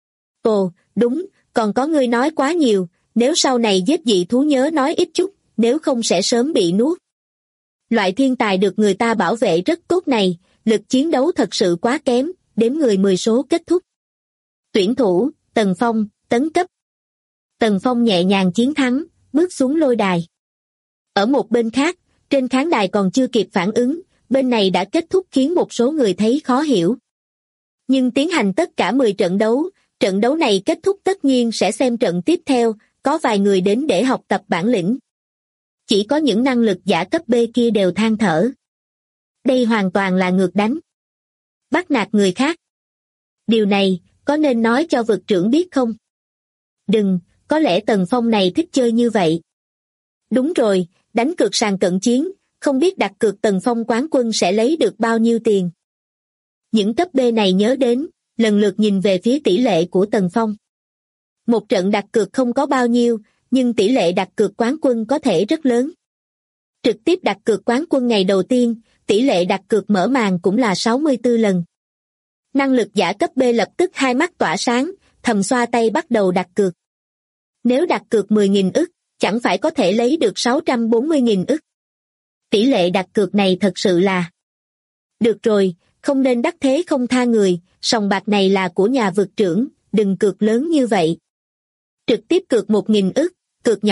Ồ, đúng, còn có ngươi nói quá nhiều, nếu sau này giết dị thú nhớ nói ít chút, nếu không sẽ sớm bị nuốt. Loại thiên tài được người ta bảo vệ rất tốt này, lực chiến đấu thật sự quá kém, đếm người 10 số kết thúc. Tuyển thủ, Tần Phong, tấn cấp. Tần Phong nhẹ nhàng chiến thắng, bước xuống lôi đài. Ở một bên khác, trên khán đài còn chưa kịp phản ứng, bên này đã kết thúc khiến một số người thấy khó hiểu. Nhưng tiến hành tất cả 10 trận đấu này kết thúc tất nhiên sẽ xem trận tiếp theo, có vài người đến để học tập bản lĩnh. Chỉ có những năng lực giả cấp B kia đều than thở. Đây hoàn toàn là ngược đánh. Bắt nạt người khác. Điều này, có nên nói cho vực trưởng biết không? Đừng, có lẽ Tần Phong này thích chơi như vậy. Đúng rồi, đánh cược sàn cận chiến, không biết đặt cược Tần Phong quán quân sẽ lấy được bao nhiêu tiền. Những cấp B này nhớ đến, lần lượt nhìn về phía tỷ lệ của Tần Phong. Một trận đặt cược không có bao nhiêu, nhưng tỷ lệ đặt cược quán quân có thể rất lớn. Trực tiếp đặt cược quán quân ngày đầu tiên, tỷ lệ đặt cược mở màn cũng là 64 lần. Năng lực giả cấp B lập tức hai mắt tỏa sáng, thầm xoa tay bắt đầu đặt cược. Nếu đặt cược 10.000 ức, chẳng phải có thể lấy được 640.000 ức. Tỷ lệ đặt cược này thật sự là... Được rồi, không nên đắc thế không tha người, sòng bạc này là của nhà vực trưởng, đừng cược lớn như vậy. Trực tiếp cược 1.000 ức, cược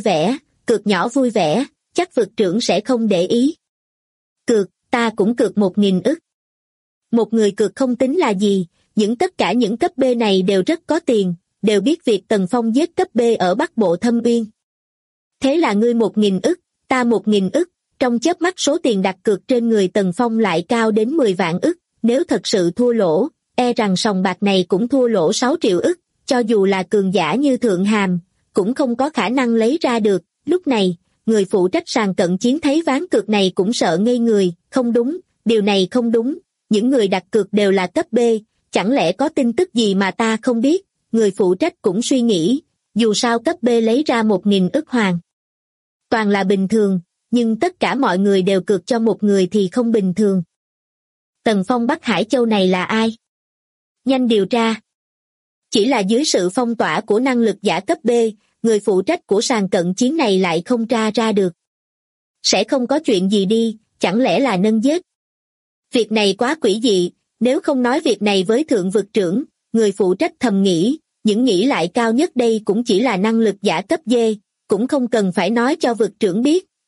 nhỏ vui vẻ, chắc vực trưởng sẽ không để ý. Cược, ta cũng cược 1.000 ức. Một người cược không tính là gì, tất cả những cấp B này đều rất có tiền, đều biết việc Tần Phong giết cấp B ở Bắc Bộ Thâm Uyên. Thế là ngươi 1.000 ức, ta 1.000 ức, trong chớp mắt số tiền đặt cược trên người Tần Phong lại cao đến 10 vạn ức, nếu thật sự thua lỗ, e rằng sòng bạc này cũng thua lỗ 6 triệu ức, cho dù là cường giả như Thượng Hàm, cũng không có khả năng lấy ra được. Lúc này, người phụ trách sàn cận chiến thấy ván cược này cũng sợ ngây người, không đúng, điều này không đúng, những người đặt cược đều là cấp B, chẳng lẽ có tin tức gì mà ta không biết, người phụ trách cũng suy nghĩ, dù sao cấp B lấy ra 1.000 ức hoàng. Toàn là bình thường, nhưng tất cả mọi người đều cược cho một người thì không bình thường. Tần Phong Bắc Hải Châu này là ai? Nhanh điều tra. Chỉ là dưới sự phong tỏa của năng lực giả cấp B, người phụ trách của sàn cận chiến này lại không tra ra được. Sẽ không có chuyện gì đi, chẳng lẽ là nâng giết? Việc này quá quỷ dị, nếu không nói việc này với thượng vực trưởng, người phụ trách thầm nghĩ, những nghĩ lại cao nhất đây cũng chỉ là năng lực giả cấp D, cũng không cần phải nói cho vực trưởng biết,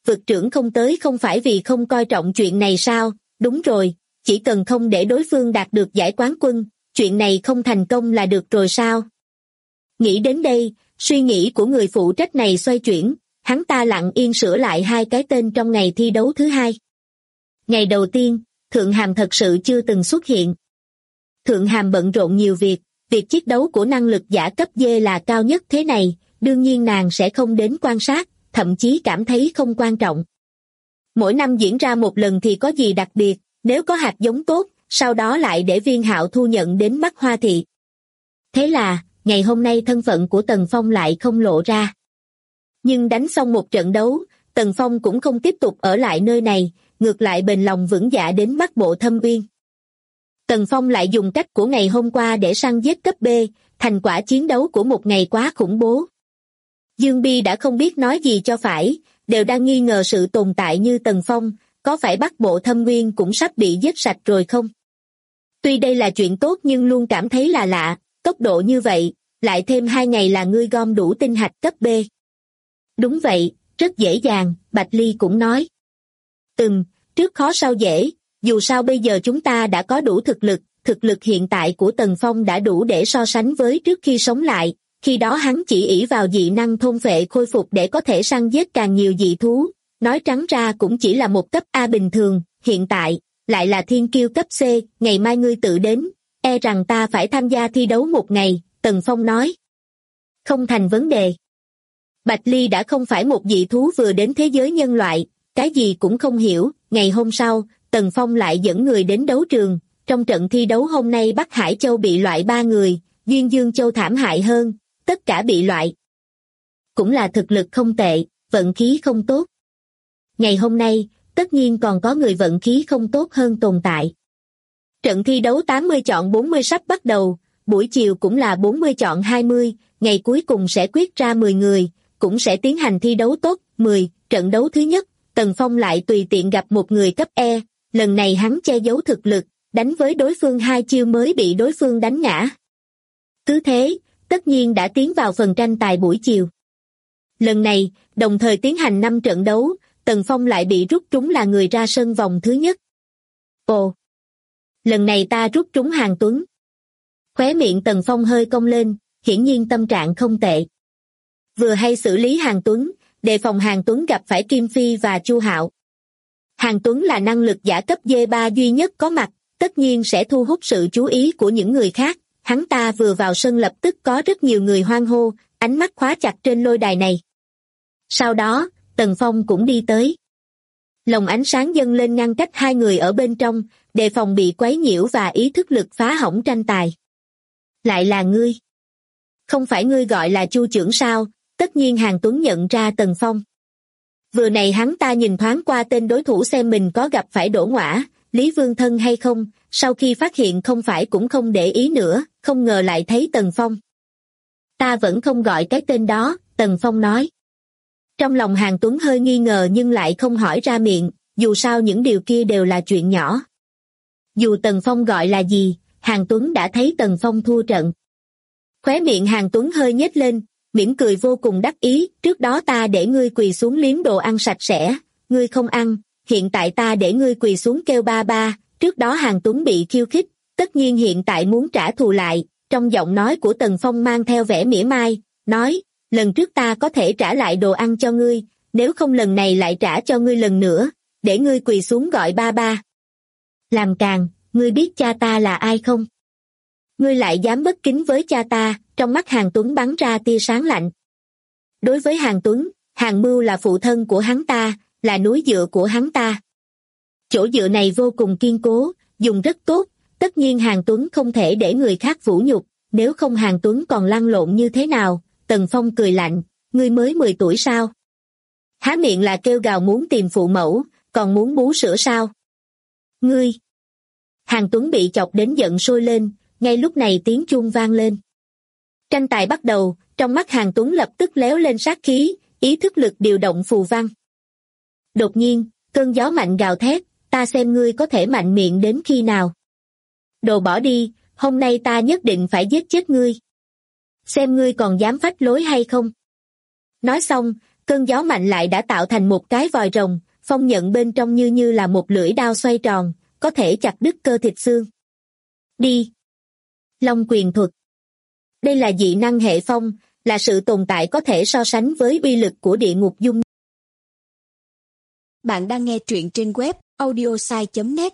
vực trưởng không tới không phải vì không coi trọng chuyện này sao? Đúng rồi, chỉ cần không để đối phương đạt được giải quán quân, chuyện này không thành công là được rồi sao? Nghĩ đến đây, suy nghĩ của người phụ trách này xoay chuyển, hắn ta lặng yên sửa lại hai cái tên trong ngày thi đấu thứ hai. Ngày đầu tiên, Thượng Hàm thật sự chưa từng xuất hiện. Thượng Hàm bận rộn nhiều việc chiến đấu của năng lực giả cấp D là cao nhất thế này, đương nhiên nàng sẽ không đến quan sát, thậm chí cảm thấy không quan trọng. Mỗi năm diễn ra một lần thì có gì đặc biệt, nếu có hạt giống tốt, sau đó lại để Viên Hạo thu nhận đến Bắc Hoa Thị. Thế là, ngày hôm nay thân phận của Tần Phong lại không lộ ra. Nhưng đánh xong một trận đấu, Tần Phong cũng không tiếp tục ở lại nơi này, ngược lại bền lòng vững dạ đến Bắc Bộ Thâm Uyên. Tần Phong lại dùng cách của ngày hôm qua để săn giết cấp B, thành quả chiến đấu của một ngày quá khủng bố. Dương Bi đã không biết nói gì cho phải, đều đang nghi ngờ sự tồn tại như Tần Phong, có phải Bắc Bộ Thâm Uyên cũng sắp bị giết sạch rồi không? Tuy đây là chuyện tốt nhưng luôn cảm thấy là lạ, tốc độ như vậy, lại thêm 2 ngày là ngươi gom đủ tinh hạch cấp B. Đúng vậy, rất dễ dàng, Bạch Ly cũng nói. Trước khó sau dễ, dù sao bây giờ chúng ta đã có đủ thực lực hiện tại của Tần Phong đã đủ để so sánh với trước khi sống lại, khi đó hắn chỉ ỷ vào dị năng thôn phệ khôi phục để có thể săn giết càng nhiều dị thú, nói trắng ra cũng chỉ là một cấp A bình thường, hiện tại, lại là thiên kiêu cấp C, ngày mai ngươi tự đến, e rằng ta phải tham gia thi đấu một ngày, Tần Phong nói. Không thành vấn đề. Bạch Ly đã không phải một dị thú vừa đến thế giới nhân loại, cái gì cũng không hiểu, ngày hôm sau, Tần Phong lại dẫn người đến đấu trường, trong trận thi đấu hôm nay Bắc Hải Châu bị loại 3 người, Duyên Dương Châu thảm hại hơn, tất cả bị loại. Cũng là thực lực không tệ, vận khí không tốt. Ngày hôm nay, tất nhiên còn có người vận khí không tốt hơn tồn tại. Trận thi đấu 80 chọn 40 sắp bắt đầu, buổi chiều cũng là 40 chọn 20, ngày cuối cùng sẽ quyết ra 10 người, cũng sẽ tiến hành thi đấu top 10, trận đấu thứ nhất, Tần Phong lại tùy tiện gặp một người cấp E, lần này hắn che giấu thực lực, đánh với đối phương 2 chiêu mới bị đối phương đánh ngã. Cứ thế, tất nhiên đã tiến vào phần tranh tài buổi chiều. Lần này, đồng thời tiến hành 5 trận đấu, Tần Phong lại bị rút trúng là người ra sân vòng thứ nhất. Ồ! Lần này ta rút trúng Hàn Tuấn. Khóe miệng Tần Phong hơi cong lên, hiển nhiên tâm trạng không tệ. Vừa hay xử lý Hàn Tuấn, đề phòng Hàn Tuấn gặp phải Kim Phi và Chu Hạo. Hàn Tuấn là năng lực giả cấp D3 duy nhất có mặt, tất nhiên sẽ thu hút sự chú ý của những người khác. Hắn ta vừa vào sân lập tức có rất nhiều người hoan hô, ánh mắt khóa chặt trên lôi đài này. Sau đó, Tần Phong cũng đi tới. Lồng ánh sáng dâng lên ngăn cách hai người ở bên trong, đề phòng bị quấy nhiễu và ý thức lực phá hỏng tranh tài. Lại là ngươi. Không phải ngươi gọi là Chu trưởng sao? Tất nhiên Hàn Tuấn nhận ra Tần Phong. Vừa này hắn ta nhìn thoáng qua tên đối thủ xem mình có gặp phải Đỗ Ngoã, Lý Vương Thân hay không, sau khi phát hiện không phải cũng không để ý nữa, không ngờ lại thấy Tần Phong. Ta vẫn không gọi cái tên đó, Tần Phong nói. Trong lòng Hàn Tuấn hơi nghi ngờ nhưng lại không hỏi ra miệng, dù sao những điều kia đều là chuyện nhỏ. Dù Tần Phong gọi là gì, Hàn Tuấn đã thấy Tần Phong thua trận. Khóe miệng Hàn Tuấn hơi nhếch lên, mỉm cười vô cùng đắc ý, trước đó ta để ngươi quỳ xuống liếm đồ ăn sạch sẽ, ngươi không ăn, hiện tại ta để ngươi quỳ xuống kêu ba ba, trước đó Hàn Tuấn bị khiêu khích, tất nhiên hiện tại muốn trả thù lại, trong giọng nói của Tần Phong mang theo vẻ mỉa mai, nói, lần trước ta có thể trả lại đồ ăn cho ngươi, nếu không lần này lại trả cho ngươi lần nữa, để ngươi quỳ xuống gọi ba ba. Làm càn, ngươi biết cha ta là ai không? Ngươi lại dám bất kính với cha ta, trong mắt Hàn Tuấn bắn ra tia sáng lạnh. Đối với Hàn Tuấn, Hàn Mưu là phụ thân của hắn ta, là núi dựa của hắn ta. Chỗ dựa này vô cùng kiên cố, dùng rất tốt, tất nhiên Hàn Tuấn không thể để người khác vũ nhục, nếu không Hàn Tuấn còn lăn lộn như thế nào? Tần Phong cười lạnh, ngươi mới 10 tuổi sao? Há miệng là kêu gào muốn tìm phụ mẫu, còn muốn bú sữa sao? Ngươi! Hàn Tuấn bị chọc đến giận sôi lên, ngay lúc này tiếng chuông vang lên. Tranh tài bắt đầu, trong mắt Hàn Tuấn lập tức léo lên sát khí, ý thức lực điều động phù văn. Đột nhiên, cơn gió mạnh gào thét, ta xem ngươi có thể mạnh miệng đến khi nào. Đồ bỏ đi, hôm nay ta nhất định phải giết chết ngươi. Xem ngươi còn dám phách lối hay không. Nói xong, Cơn gió mạnh lại đã tạo thành một cái vòi rồng, phong nhận bên trong như là một lưỡi đao xoay tròn, có thể chặt đứt cơ thịt xương. Đi! Long quyền thuật. Đây là dị năng hệ phong, là sự tồn tại có thể so sánh với uy lực của địa ngục dung. Bạn đang nghe truyện trên web audiosai.net.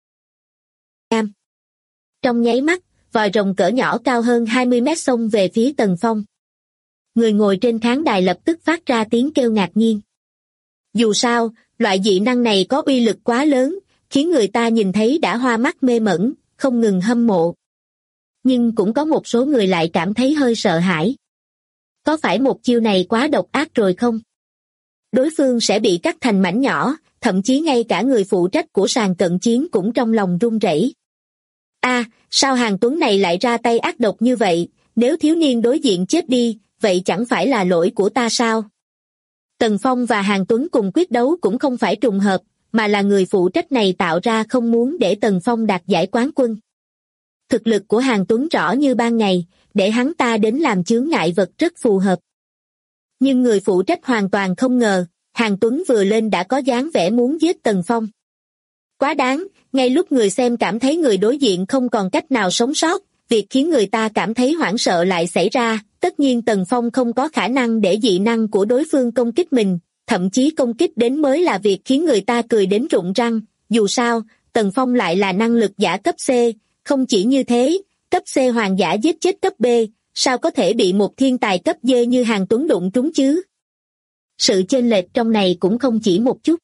Trong nháy mắt, vòi rồng cỡ nhỏ cao hơn 20 mét xông về phía Tần Phong. Người ngồi trên khán đài lập tức phát ra tiếng kêu ngạc nhiên. Dù sao, loại dị năng này có uy lực quá lớn, khiến người ta nhìn thấy đã hoa mắt mê mẩn, không ngừng hâm mộ. Nhưng cũng có một số người lại cảm thấy hơi sợ hãi. Có phải một chiêu này quá độc ác rồi không? Đối phương sẽ bị cắt thành mảnh nhỏ, thậm chí ngay cả người phụ trách của sàn cận chiến cũng trong lòng run rẩy. Sao Hàn Tuấn này lại ra tay ác độc như vậy, nếu thiếu niên đối diện chết đi, vậy chẳng phải là lỗi của ta sao? Tần Phong và Hàn Tuấn cùng quyết đấu cũng không phải trùng hợp, mà là người phụ trách này tạo ra không muốn để Tần Phong đạt giải quán quân. Thực lực của Hàn Tuấn rõ như ban ngày, để hắn ta đến làm chướng ngại vật rất phù hợp. Nhưng người phụ trách hoàn toàn không ngờ, Hàn Tuấn vừa lên đã có dáng vẻ muốn giết Tần Phong. Quá đáng, ngay lúc người xem cảm thấy người đối diện không còn cách nào sống sót, việc khiến người ta cảm thấy hoảng sợ lại xảy ra. Tất nhiên Tần Phong không có khả năng để dị năng của đối phương công kích mình, thậm chí công kích đến mới là việc khiến người ta cười đến rụng răng. Dù sao, Tần Phong lại là năng lực giả cấp C, không chỉ như thế, cấp C hoàng giả giết chết cấp B, sao có thể bị một thiên tài cấp D như Hàn Tuấn đụng trúng chứ? Sự chênh lệch trong này cũng không chỉ một chút.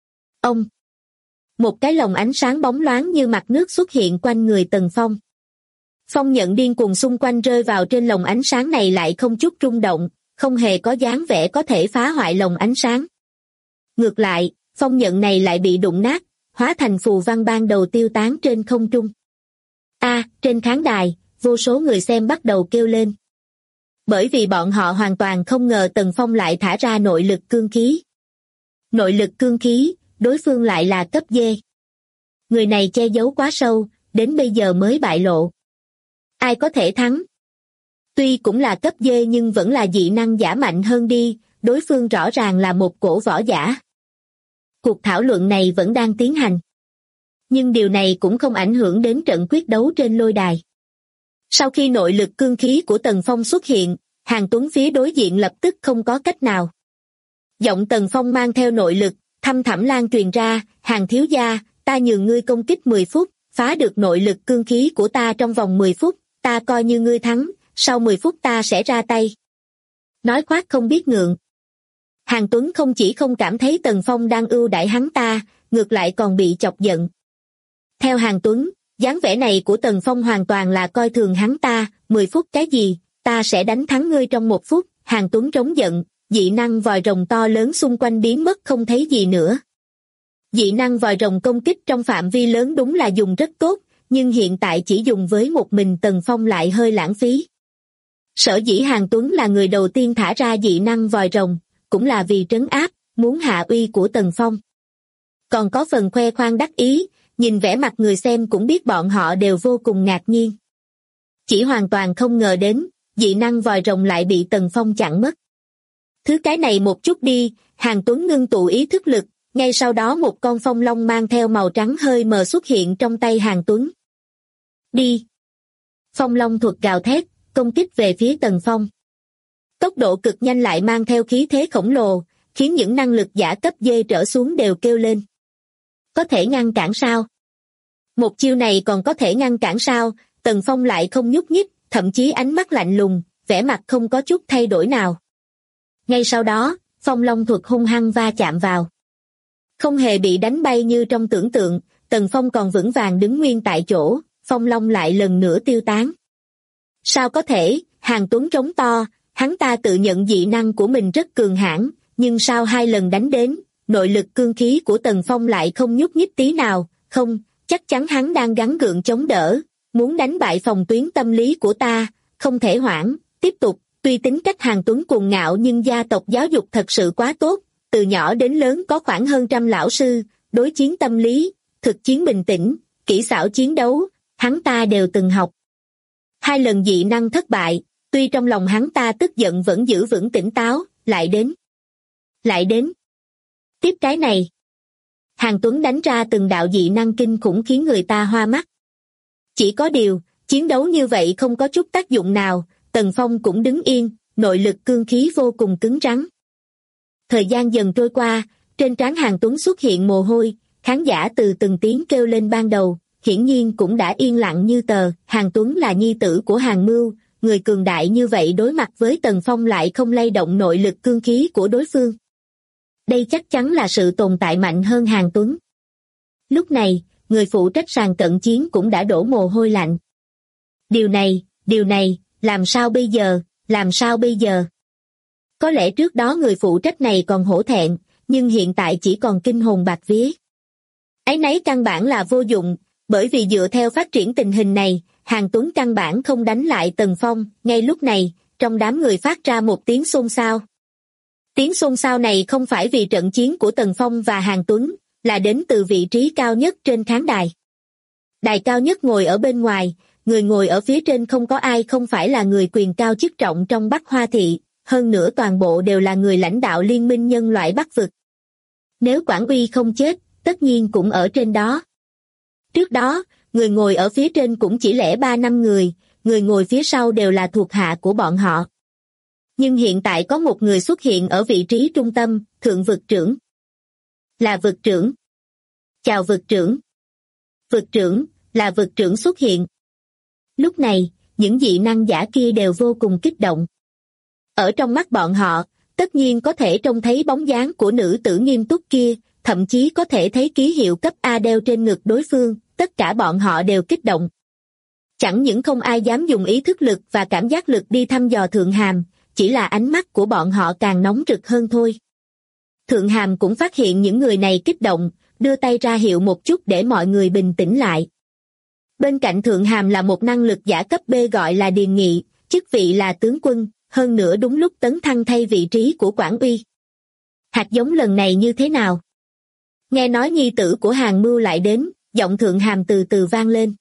Một cái lồng ánh sáng bóng loáng như mặt nước xuất hiện quanh người Tần Phong. Phong nhận điên cuồng xung quanh rơi vào trên lồng ánh sáng này lại không chút rung động, không hề có dáng vẻ có thể phá hoại lồng ánh sáng. Ngược lại, phong nhận này lại bị đụng nát, hóa thành phù văn ban đầu tiêu tán trên không trung. Trên khán đài, vô số người xem bắt đầu kêu lên. Bởi vì bọn họ hoàn toàn không ngờ Tần Phong lại thả ra nội lực cương khí. Nội lực cương khí, đối phương lại là cấp D. Người này che giấu quá sâu, đến bây giờ mới bại lộ. Ai có thể thắng? Tuy cũng là cấp D nhưng vẫn là dị năng giả mạnh hơn đi, đối phương rõ ràng là một cổ võ giả. Cuộc thảo luận này vẫn đang tiến hành. Nhưng điều này cũng không ảnh hưởng đến trận quyết đấu trên lôi đài. Sau khi nội lực cương khí của Tần Phong xuất hiện, Hàn Tuấn phía đối diện lập tức không có cách nào. Giọng Tần Phong mang theo nội lực, thăm thẳm lan truyền ra, Hàn thiếu gia, ta nhường ngươi công kích 10 phút, phá được nội lực cương khí của ta trong vòng 10 phút, ta coi như ngươi thắng, sau 10 phút ta sẽ ra tay. Nói khoác không biết ngượng. Hàn Tuấn không chỉ không cảm thấy Tần Phong đang ưu đãi hắn ta, ngược lại còn bị chọc giận. Theo Hàn Tuấn, dáng vẻ này của Tần Phong hoàn toàn là coi thường hắn ta, 10 phút cái gì, ta sẽ đánh thắng ngươi trong 1 phút, Hàn Tuấn trống giận, dị năng vòi rồng to lớn xung quanh biến mất không thấy gì nữa. Dị năng vòi rồng công kích trong phạm vi lớn đúng là dùng rất tốt, nhưng hiện tại chỉ dùng với một mình Tần Phong lại hơi lãng phí. Sở dĩ Hàn Tuấn là người đầu tiên thả ra dị năng vòi rồng, cũng là vì trấn áp, muốn hạ uy của Tần Phong. Còn có phần khoe khoang đắc ý, nhìn vẻ mặt người xem cũng biết bọn họ đều vô cùng ngạc nhiên. Chỉ hoàn toàn không ngờ đến, dị năng vòi rồng lại bị Tần Phong chặn mất. Thứ cái này một chút đi, Hàn Tuấn ngưng tụ ý thức lực, ngay sau đó một con phong long mang theo màu trắng hơi mờ xuất hiện trong tay Hàn Tuấn. Đi! Phong long thuật gào thét, công kích về phía Tần Phong. Tốc độ cực nhanh lại mang theo khí thế khổng lồ, khiến những năng lực giả cấp D trở xuống đều kêu lên. Có thể ngăn cản sao? Một chiêu này còn có thể ngăn cản sao? Tần Phong lại không nhúc nhích, thậm chí ánh mắt lạnh lùng, vẻ mặt không có chút thay đổi nào. Ngay sau đó, phong long thuật hung hăng va chạm vào. Không hề bị đánh bay như trong tưởng tượng, Tần Phong còn vững vàng đứng nguyên tại chỗ, phong long lại lần nữa tiêu tán. Sao có thể? Hàn Tuấn trống to, hắn ta tự nhận dị năng của mình rất cường hãn, nhưng sau 2 lần đánh đến, nội lực cương khí của Tần Phong lại không nhúc nhích tí nào, không, chắc chắn hắn đang gắng gượng chống đỡ, muốn đánh bại phòng tuyến tâm lý của ta, không thể hoãn, tiếp tục. Tuy tính cách Hàn Tuấn cuồng ngạo nhưng gia tộc giáo dục thật sự quá tốt, từ nhỏ đến lớn có khoảng hơn 100 lão sư, đối chiến tâm lý, thực chiến bình tĩnh, kỹ xảo chiến đấu, hắn ta đều từng học. 2 lần dị năng thất bại, tuy trong lòng hắn ta tức giận vẫn giữ vững tỉnh táo, lại đến. Lại đến. Tiếp cái này. Hàn Tuấn đánh ra từng đạo dị năng kinh khủng khiến người ta hoa mắt. Chỉ có điều, chiến đấu như vậy không có chút tác dụng nào, Tần Phong cũng đứng yên, nội lực cương khí vô cùng cứng rắn. Thời gian dần trôi qua, trên trán Hàn Tuấn xuất hiện mồ hôi, khán giả từ từng tiếng kêu lên ban đầu, hiển nhiên cũng đã yên lặng như tờ. Hàn Tuấn là nhi tử của Hàn Mưu, người cường đại như vậy đối mặt với Tần Phong lại không lay động nội lực cương khí của đối phương. Đây chắc chắn là sự tồn tại mạnh hơn Hàn Tuấn. Lúc này, người phụ trách sàn cận chiến cũng đã đổ mồ hôi lạnh. Điều này, làm sao bây giờ? Có lẽ trước đó người phụ trách này còn hổ thẹn, nhưng hiện tại chỉ còn kinh hồn bạt vía. Áy náy căn bản là vô dụng, bởi vì dựa theo phát triển tình hình này, Hàn Tuấn căn bản không đánh lại Tần Phong. Ngay lúc này, trong đám người phát ra một tiếng xôn xao. Tiếng xôn xao này không phải vì trận chiến của Tần Phong và Hàn Tuấn, là đến từ vị trí cao nhất trên khán đài. Đài cao nhất ngồi ở bên ngoài, người ngồi ở phía trên không có ai không phải là người quyền cao chức trọng trong Bắc Hoa Thị, hơn nữa toàn bộ đều là người lãnh đạo liên minh nhân loại Bắc vực. Nếu Quảng Uy không chết, tất nhiên cũng ở trên đó. Trước đó, người ngồi ở phía trên cũng chỉ lẻ 3-5 người ngồi phía sau đều là thuộc hạ của bọn họ. Nhưng hiện tại có một người xuất hiện ở vị trí trung tâm, thượng vực trưởng. Là vực trưởng. Chào vực trưởng. Vực trưởng, là vực trưởng xuất hiện. Lúc này, những dị năng giả kia đều vô cùng kích động. Ở trong mắt bọn họ, tất nhiên có thể trông thấy bóng dáng của nữ tử nghiêm túc kia, thậm chí có thể thấy ký hiệu cấp A đeo trên ngực đối phương, tất cả bọn họ đều kích động. Chẳng những không ai dám dùng ý thức lực và cảm giác lực đi thăm dò Thượng Hàm, chỉ là ánh mắt của bọn họ càng nóng rực hơn thôi. Thượng Hàm cũng phát hiện những người này kích động, đưa tay ra hiệu một chút để mọi người bình tĩnh lại. Bên cạnh Thượng Hàm là một năng lực giả cấp B gọi là Điền Nghị, chức vị là tướng quân, hơn nữa đúng lúc tấn thăng thay vị trí của Quảng Uy. Hạt giống lần này như thế nào? Nghe nói nhi tử của Hàn Mưu lại đến, giọng Thượng Hàm từ từ vang lên.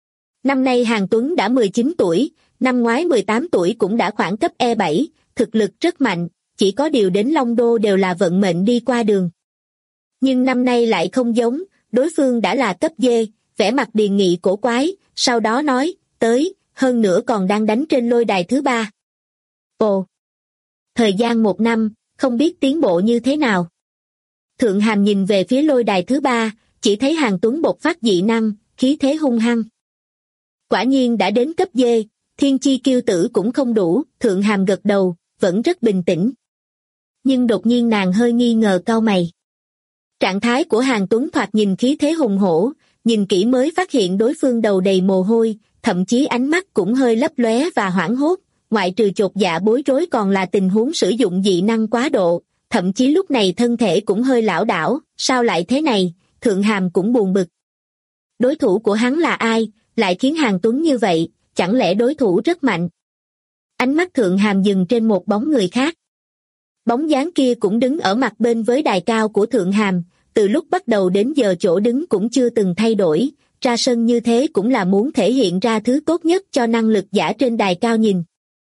Năm nay Hàn Tuấn đã 19 tuổi, năm ngoái 18 tuổi cũng đã khoảng cấp E7, thực lực rất mạnh, chỉ có điều đến Long Đô đều là vận mệnh đi qua đường. Nhưng năm nay lại không giống, đối phương đã là cấp D, vẻ mặt Điền Nghị cổ quái, sau đó nói, tới, hơn nữa còn đang đánh trên lôi đài thứ 3. Ồ! Thời gian 1 năm, không biết tiến bộ như thế nào. Thượng Hàm nhìn về phía lôi đài thứ 3, chỉ thấy Hàn Tuấn bộc phát dị năng, khí thế hung hăng. Quả nhiên đã đến cấp D, thiên chi kiêu tử cũng không đủ, Thượng Hàm gật đầu, vẫn rất bình tĩnh. Nhưng đột nhiên nàng hơi nghi ngờ cau mày. Trạng thái của Hàn Tuấn thoạt nhìn khí thế hùng hổ, nhìn kỹ mới phát hiện đối phương đầu đầy mồ hôi, thậm chí ánh mắt cũng hơi lấp lóe và hoảng hốt, ngoại trừ chột dạ bối rối còn là tình huống sử dụng dị năng quá độ, thậm chí lúc này thân thể cũng hơi lảo đảo, sao lại thế này, Thượng Hàm cũng buồn bực. Đối thủ của hắn là ai, lại khiến Hàn Tuấn như vậy, chẳng lẽ đối thủ rất mạnh? Ánh mắt Thượng Hàm dừng trên một bóng người khác. Bóng dáng kia cũng đứng ở mặt bên với đài cao của Thượng Hàm, từ lúc bắt đầu đến giờ chỗ đứng cũng chưa từng thay đổi, ra sân như thế cũng là muốn thể hiện ra thứ tốt nhất cho năng lực giả trên đài cao nhìn.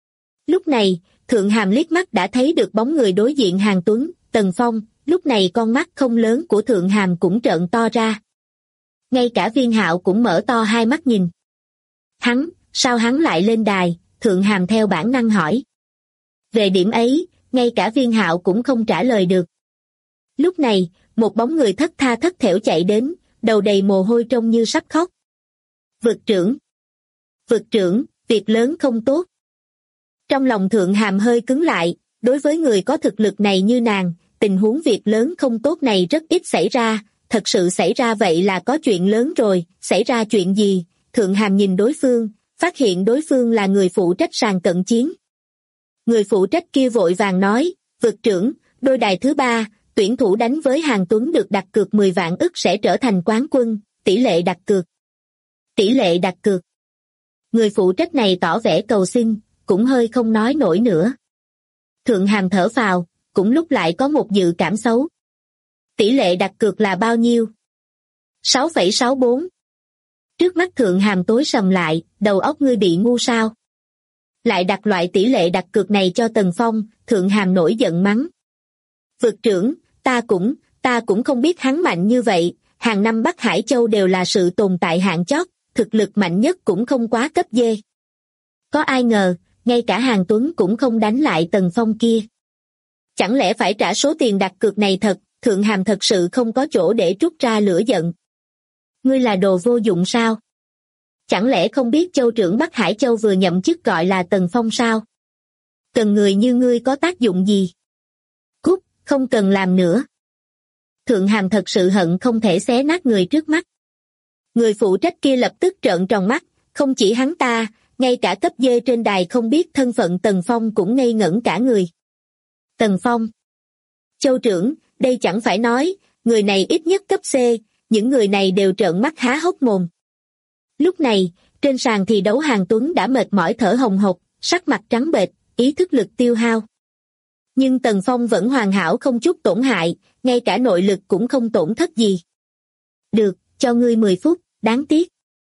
Lúc này, Thượng Hàm liếc mắt đã thấy được bóng người đối diện Hàn Tuấn, Tần Phong, lúc này con mắt không lớn của Thượng Hàm cũng trợn to ra. Ngay cả Viên Hạo cũng mở to hai mắt nhìn. Sao hắn lại lên đài, Thượng Hàm theo bản năng hỏi. Về điểm ấy, ngay cả Viên Hạo cũng không trả lời được. Lúc này, một bóng người thất tha thất thểu chạy đến, đầu đầy mồ hôi trông như sắp khóc. Vực trưởng, việc lớn không tốt. Trong lòng Thượng Hàm hơi cứng lại, đối với người có thực lực này như nàng, tình huống việc lớn không tốt này rất ít xảy ra, thật sự xảy ra vậy là có chuyện lớn rồi, xảy ra chuyện gì? Thượng Hàm nhìn đối phương, phát hiện đối phương là người phụ trách sàn cận chiến. Người phụ trách kia vội vàng nói, vực trưởng, đôi đài thứ 3, tuyển thủ đánh với Hàn Tuấn được đặt cược 10 vạn ức sẽ trở thành quán quân, tỷ lệ đặt cược. Người phụ trách này tỏ vẻ cầu xin, cũng hơi không nói nổi nữa. Thượng Hàm thở phào, cũng lúc lại có một dự cảm xấu. Tỷ lệ đặt cược là bao nhiêu? 6,64. Trước mắt Thượng Hàm tối sầm lại, đầu óc ngươi bị ngu sao? Lại đặt loại tỷ lệ đặt cược này cho Tần Phong, Thượng Hàm nổi giận mắng. Vực trưởng, ta cũng không biết hắn mạnh như vậy, hàng năm Bắc Hải Châu đều là sự tồn tại hạng chót, thực lực mạnh nhất cũng không quá cấp D. Có ai ngờ, ngay cả Hàn Tuấn cũng không đánh lại Tần Phong kia. Chẳng lẽ phải trả số tiền đặt cược này thật, Thượng Hàm thật sự không có chỗ để trút ra lửa giận. Ngươi là đồ vô dụng sao? Chẳng lẽ không biết Châu trưởng Bắc Hải Châu vừa nhậm chức gọi là Tần Phong sao? Cần người như ngươi có tác dụng gì? Cút, không cần làm nữa. Thượng Hàm thật sự hận không thể xé nát người trước mắt. Người phụ trách kia lập tức trợn tròn mắt, không chỉ hắn ta, ngay cả cấp D trên đài không biết thân phận Tần Phong cũng ngây ngẩn cả người. Tần Phong. Châu trưởng, đây chẳng phải nói, người này ít nhất cấp C, những người này đều trợn mắt há hốc mồm. Lúc này, trên sàn thi đấu Hàn Tuấn đã mệt mỏi thở hồng hộc, sắc mặt trắng bệch, ý thức lực tiêu hao. Nhưng Tần Phong vẫn hoàn hảo không chút tổn hại, ngay cả nội lực cũng không tổn thất gì. Được, cho ngươi 10 phút, đáng tiếc.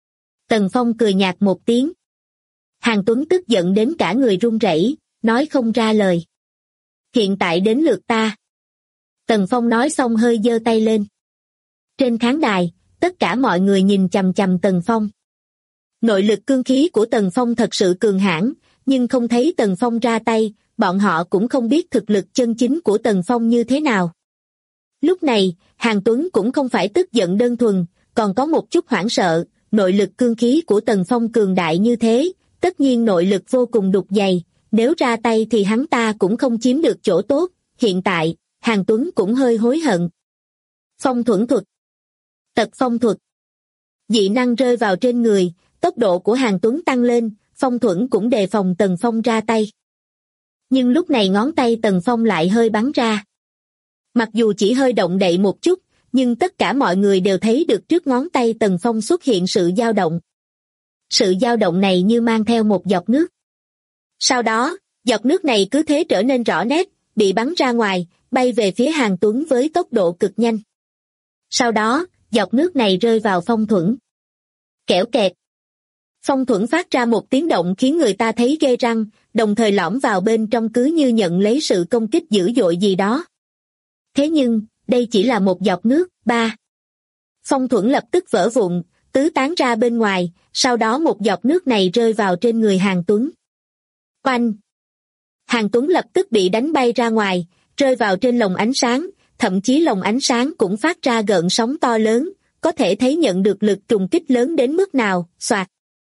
Tần Phong cười nhạt một tiếng. Hàn Tuấn tức giận đến cả người run rẩy, nói không ra lời. Hiện tại đến lượt ta. Tần Phong nói xong hơi giơ tay lên. Trên khán đài, tất cả mọi người nhìn chằm chằm Tần Phong. Nội lực cương khí của Tần Phong thật sự cường hãn, nhưng không thấy Tần Phong ra tay, bọn họ cũng không biết thực lực chân chính của Tần Phong như thế nào. Lúc này, Hàn Tuấn cũng không phải tức giận đơn thuần, còn có một chút hoảng sợ, nội lực cương khí của Tần Phong cường đại như thế, tất nhiên nội lực vô cùng đục dày, nếu ra tay thì hắn ta cũng không chiếm được chỗ tốt, hiện tại, Hàn Tuấn cũng hơi hối hận. Phong thuẫn thuật. Tật phong thuật. Dị năng rơi vào trên người, tốc độ của Hàn Tuấn tăng lên, phong thuẫn cũng đề phòng Tần Phong ra tay. Nhưng lúc này ngón tay Tần Phong lại hơi bắn ra. Mặc dù chỉ hơi động đậy một chút, nhưng tất cả mọi người đều thấy được trước ngón tay Tần Phong xuất hiện sự dao động. Sự dao động này như mang theo một giọt nước. Sau đó, giọt nước này cứ thế trở nên rõ nét, bị bắn ra ngoài, bay về phía Hàn Tuấn với tốc độ cực nhanh. Sau đó, giọt nước này rơi vào phong thuẫn. Kẽo kẹt. Phong thuẫn phát ra một tiếng động khiến người ta thấy ghê răng, đồng thời lõm vào bên trong cứ như nhận lấy sự công kích dữ dội gì đó. Thế nhưng, đây chỉ là một giọt nước, ba. Phong thuẫn lập tức vỡ vụn, tứ tán ra bên ngoài, sau đó một giọt nước này rơi vào trên người Hàn Tuấn. Oanh! Hàn Tuấn lập tức bị đánh bay ra ngoài, rơi vào trên lồng ánh sáng, thậm chí lồng ánh sáng cũng phát ra gợn sóng to lớn, có thể thấy nhận được lực trùng kích lớn đến mức nào, xoạt.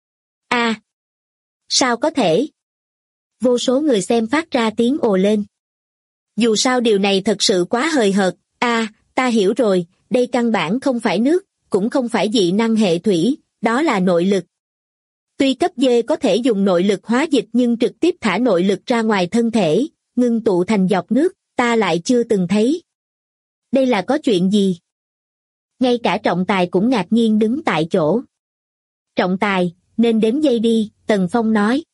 A! Sao có thể? Vô số người xem phát ra tiếng ồ lên. Dù sao điều này thật sự quá hời hợt, ta hiểu rồi, đây căn bản không phải nước, cũng không phải dị năng hệ thủy, đó là nội lực. Tuy cấp D có thể dùng nội lực hóa dịch nhưng trực tiếp thả nội lực ra ngoài thân thể, ngưng tụ thành giọt nước, ta lại chưa từng thấy. Đây là có chuyện gì? Ngay cả trọng tài cũng ngạc nhiên đứng tại chỗ. Trọng tài, nên đếm giây đi, Tần Phong nói.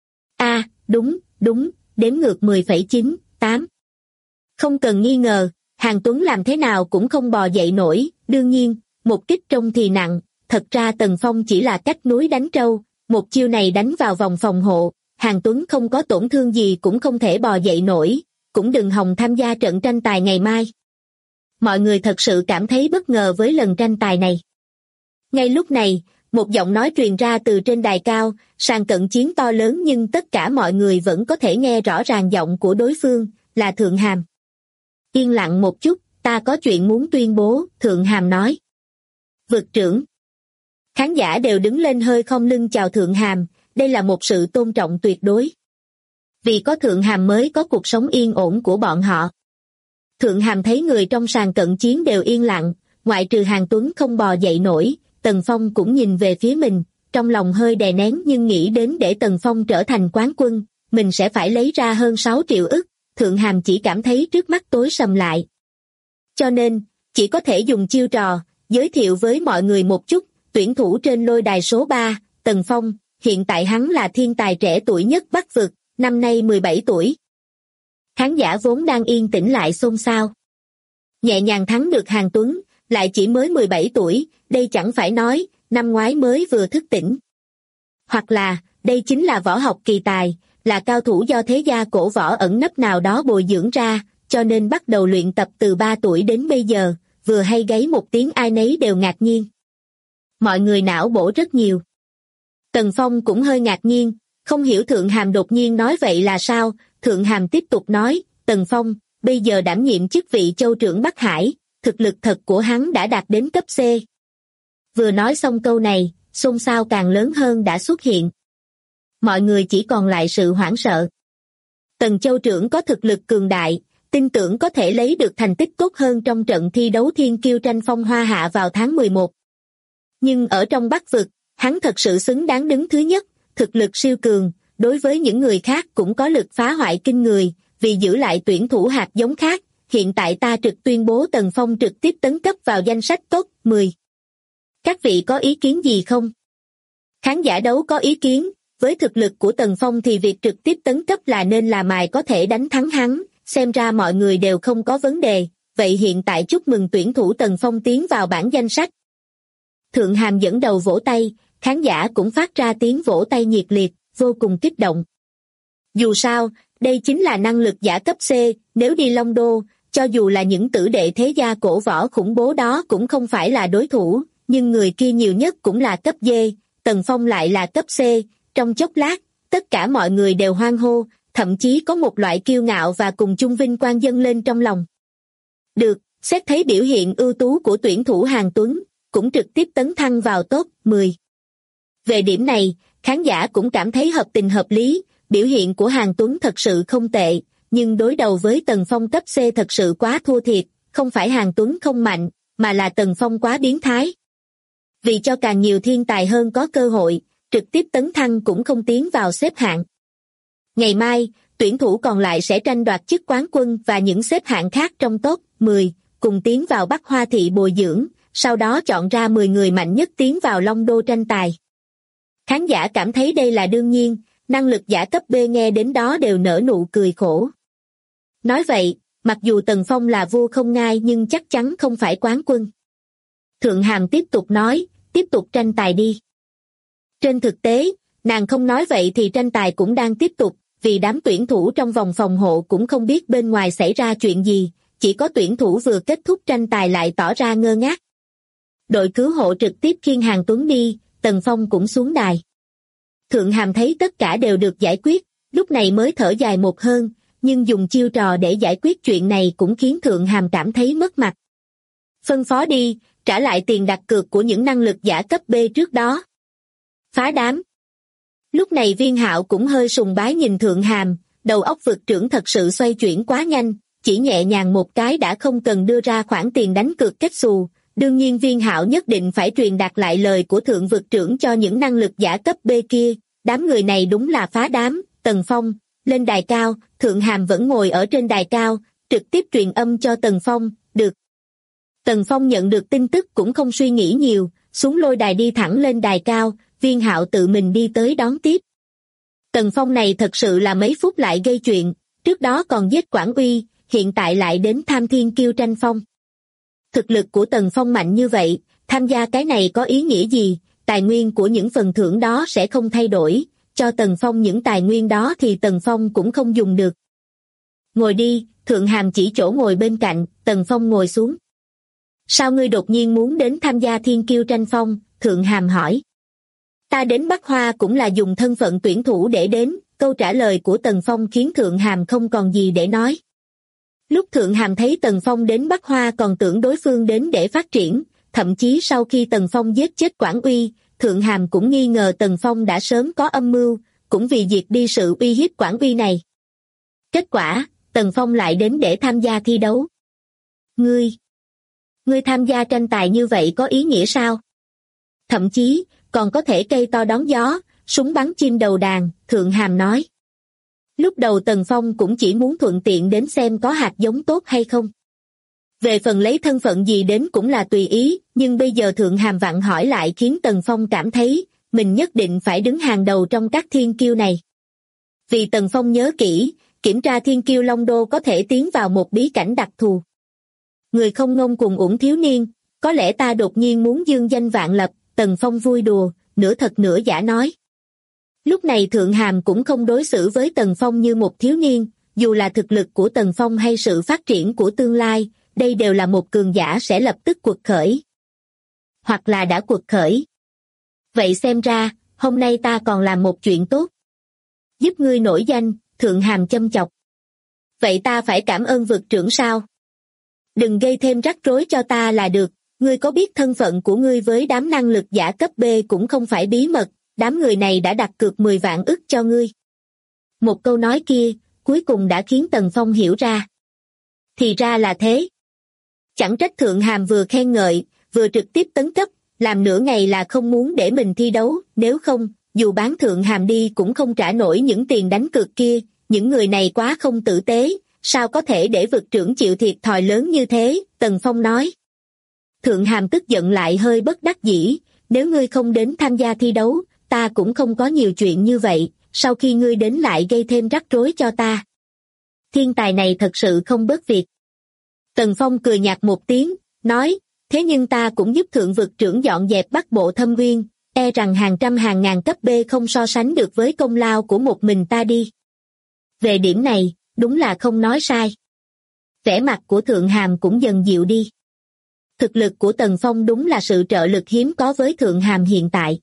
Đúng, đếm ngược 10,9, 8. Không cần nghi ngờ, Hàn Tuấn làm thế nào cũng không bò dậy nổi, đương nhiên, một kích trông thì nặng, thật ra Tần Phong chỉ là cách núi đánh trâu, một chiêu này đánh vào vòng phòng hộ, Hàn Tuấn không có tổn thương gì cũng không thể bò dậy nổi, cũng đừng hòng tham gia trận tranh tài ngày mai. Mọi người thật sự cảm thấy bất ngờ với lần tranh tài này. Ngay lúc này, một giọng nói truyền ra từ trên đài cao, sàn cận chiến to lớn nhưng tất cả mọi người vẫn có thể nghe rõ ràng giọng của đối phương, là Thượng Hàm. Yên lặng một chút, ta có chuyện muốn tuyên bố, Thượng Hàm nói. Vực trưởng. Khán giả đều đứng lên hơi khom lưng chào Thượng Hàm, đây là một sự tôn trọng tuyệt đối. Vì có Thượng Hàm mới có cuộc sống yên ổn của bọn họ. Thượng Hàm thấy người trong sàn cận chiến đều yên lặng, ngoại trừ Hàn Tuấn không bò dậy nổi, Tần Phong cũng nhìn về phía mình, trong lòng hơi đè nén nhưng nghĩ đến để Tần Phong trở thành quán quân, mình sẽ phải lấy ra hơn 6 triệu ức, Thượng Hàm chỉ cảm thấy trước mắt tối sầm lại. Cho nên, chỉ có thể dùng chiêu trò, giới thiệu với mọi người một chút, tuyển thủ trên lôi đài số 3, Tần Phong, hiện tại hắn là thiên tài trẻ tuổi nhất Bắc vực, năm nay 17 tuổi. Khán giả vốn đang yên tĩnh lại xôn xao. Nhẹ nhàng thắng được Hàn Tuấn, lại chỉ mới 17 tuổi, đây chẳng phải nói, năm ngoái mới vừa thức tỉnh. Hoặc là, đây chính là võ học kỳ tài, là cao thủ do thế gia cổ võ ẩn nấp nào đó bồi dưỡng ra, cho nên bắt đầu luyện tập từ 3 tuổi đến bây giờ, vừa hay gáy một tiếng ai nấy đều ngạc nhiên. Mọi người não bổ rất nhiều. Tần Phong cũng hơi ngạc nhiên, không hiểu Thượng Hàm đột nhiên nói vậy là sao. Thượng Hàm tiếp tục nói, Tần Phong, bây giờ đảm nhiệm chức vị châu trưởng Bắc Hải, thực lực thật của hắn đã đạt đến cấp C. Vừa nói xong câu này, xôn xao càng lớn hơn đã xuất hiện. Mọi người chỉ còn lại sự hoảng sợ. Tần châu trưởng có thực lực cường đại, tin tưởng có thể lấy được thành tích tốt hơn trong trận thi đấu thiên kiêu tranh phong Hoa Hạ vào tháng 11. Nhưng ở trong Bắc vực, hắn thật sự xứng đáng đứng thứ nhất, thực lực siêu cường, đối với những người khác cũng có lực phá hoại kinh người, vì giữ lại tuyển thủ hạt giống khác, hiện tại ta trực tuyên bố Tần Phong trực tiếp tấn cấp vào danh sách top 10. Các vị có ý kiến gì không? Khán giả đấu có ý kiến, với thực lực của Tần Phong thì việc trực tiếp tấn cấp là nên là mài có thể đánh thắng hắn, xem ra mọi người đều không có vấn đề, vậy hiện tại chúc mừng tuyển thủ Tần Phong tiến vào bảng danh sách. Thượng Hàm dẫn đầu vỗ tay, khán giả cũng phát ra tiếng vỗ tay nhiệt liệt, vô cùng kích động. Dù sao, đây chính là năng lực giả cấp C, nếu đi Long Đô, cho dù là những tử đệ thế gia cổ võ khủng bố đó cũng không phải là đối thủ, nhưng người kia nhiều nhất cũng là cấp D, Tần Phong lại là cấp C, trong chốc lát, tất cả mọi người đều hoan hô, thậm chí có một loại kiêu ngạo và cùng chung vinh quang dâng lên trong lòng. Được, xét thấy biểu hiện ưu tú của tuyển thủ Hàn Tuấn, cũng trực tiếp tấn thăng vào top 10. Về điểm này, khán giả cũng cảm thấy hợp tình hợp lý, biểu hiện của Hàn Tuấn thật sự không tệ, nhưng đối đầu với Tần Phong cấp C thật sự quá thua thiệt, không phải Hàn Tuấn không mạnh, mà là Tần Phong quá biến thái. Vì cho càng nhiều thiên tài hơn có cơ hội, trực tiếp tấn thăng cũng không tiến vào xếp hạng. Ngày mai, tuyển thủ còn lại sẽ tranh đoạt chức quán quân và những xếp hạng khác trong top 10, cùng tiến vào Bắc Hoa Thị bồi dưỡng, sau đó chọn ra 10 người mạnh nhất tiến vào Long Đô tranh tài. Khán giả cảm thấy đây là đương nhiên, năng lực giả cấp B nghe đến đó đều nở nụ cười khổ. Nói vậy, mặc dù Tần Phong là vua không ngai nhưng chắc chắn không phải quán quân. Thượng Hàm tiếp tục nói, tiếp tục tranh tài đi. Trên thực tế, nàng không nói vậy thì tranh tài cũng đang tiếp tục, vì đám tuyển thủ trong vòng phòng hộ cũng không biết bên ngoài xảy ra chuyện gì, chỉ có tuyển thủ vừa kết thúc tranh tài lại tỏ ra ngơ ngác. Đội cứu hộ trực tiếp khiêng Hàn Tuấn đi, Tần Phong cũng xuống đài. Thượng Hàm thấy tất cả đều được giải quyết, lúc này mới thở dài một hơn, nhưng dùng chiêu trò để giải quyết chuyện này cũng khiến Thượng Hàm cảm thấy mất mặt. Phân phó đi, trả lại tiền đặt cược của những năng lực giả cấp B trước đó. Phá đám. Lúc này Viên Hạo cũng hơi sùng bái nhìn Thượng Hàm, đầu óc vực trưởng thật sự xoay chuyển quá nhanh, chỉ nhẹ nhàng một cái đã không cần đưa ra khoản tiền đánh cược kết xù. Đương nhiên Viên Hạo nhất định phải truyền đạt lại lời của Thượng vực trưởng cho những năng lực giả cấp B kia, đám người này đúng là phá đám. Tần Phong, lên đài cao, Thượng Hàm vẫn ngồi ở trên đài cao, trực tiếp truyền âm cho Tần Phong, được. Tần Phong nhận được tin tức cũng không suy nghĩ nhiều, xuống lôi đài đi thẳng lên đài cao, Viên Hạo tự mình đi tới đón tiếp. Tần Phong này thật sự là mấy phút lại gây chuyện, trước đó còn giết Quảng Uy, hiện tại lại đến tham thiên kiêu tranh phong. Thực lực của Tần Phong mạnh như vậy, tham gia cái này có ý nghĩa gì, tài nguyên của những phần thưởng đó sẽ không thay đổi, cho Tần Phong những tài nguyên đó thì Tần Phong cũng không dùng được. Ngồi đi, Thượng Hàm chỉ chỗ ngồi bên cạnh, Tần Phong ngồi xuống. Sao ngươi đột nhiên muốn đến tham gia thiên kiêu tranh phong, Thượng Hàm hỏi. Ta đến Bắc Hoa cũng là dùng thân phận tuyển thủ để đến, câu trả lời của Tần Phong khiến Thượng Hàm không còn gì để nói. Lúc Thượng Hàm thấy Tần Phong đến Bắc Hoa còn tưởng đối phương đến để phát triển, thậm chí sau khi Tần Phong giết chết Quảng Uy, Thượng Hàm cũng nghi ngờ Tần Phong đã sớm có âm mưu, cũng vì diệt đi sự uy hiếp Quảng Uy này. Kết quả, Tần Phong lại đến để tham gia thi đấu. Ngươi tham gia tranh tài như vậy có ý nghĩa sao? Thậm chí, còn có thể cây to đón gió, súng bắn chim đầu đàn, Thượng Hàm nói. Lúc đầu Tần Phong cũng chỉ muốn thuận tiện đến xem có hạt giống tốt hay không. Về phần lấy thân phận gì đến cũng là tùy ý, nhưng bây giờ Thượng Hàm vặn hỏi lại khiến Tần Phong cảm thấy, mình nhất định phải đứng hàng đầu trong các thiên kiêu này. Vì Tần Phong nhớ kỹ, kiểm tra thiên kiêu Long Đô có thể tiến vào một bí cảnh đặc thù. Người không ngông cùng uổng thiếu niên, có lẽ ta đột nhiên muốn dương danh vạn lập, Tần Phong vui đùa, nửa thật nửa giả nói. Lúc này Thượng Hàm cũng không đối xử với Tần Phong như một thiếu niên, dù là thực lực của Tần Phong hay sự phát triển của tương lai, đây đều là một cường giả sẽ lập tức quật khởi. Hoặc là đã quật khởi. Vậy xem ra, hôm nay ta còn làm một chuyện tốt. Giúp ngươi nổi danh, Thượng Hàm châm chọc. Vậy ta phải cảm ơn vực trưởng sao? Đừng gây thêm rắc rối cho ta là được, ngươi có biết thân phận của ngươi với đám năng lực giả cấp B cũng không phải bí mật, đám người này đã đặt cược 10 vạn ức cho ngươi. Một câu nói kia, cuối cùng đã khiến Tần Phong hiểu ra. Thì ra là thế. Chẳng trách Thượng Hàm vừa khen ngợi, vừa trực tiếp tấn cấp, làm nửa ngày là không muốn để mình thi đấu, nếu không, dù bán Thượng Hàm đi cũng không trả nổi những tiền đánh cược kia, những người này quá không tử tế, sao có thể để vực trưởng chịu thiệt thòi lớn như thế, Tần Phong nói. Thượng Hàm tức giận lại hơi bất đắc dĩ, nếu ngươi không đến tham gia thi đấu, ta cũng không có nhiều chuyện như vậy, sau khi ngươi đến lại gây thêm rắc rối cho ta. Thiên tài này thật sự không bớt việc. Tần Phong cười nhạt một tiếng, nói, thế nhưng ta cũng giúp thượng vực trưởng dọn dẹp Bắc Bộ Thâm Uyên, e rằng hàng trăm hàng ngàn cấp B không so sánh được với công lao của một mình ta đi. Về điểm này, đúng là không nói sai. Vẻ mặt của Thượng Hàm cũng dần dịu đi. Thực lực của Tần Phong đúng là sự trợ lực hiếm có với Thượng Hàm hiện tại.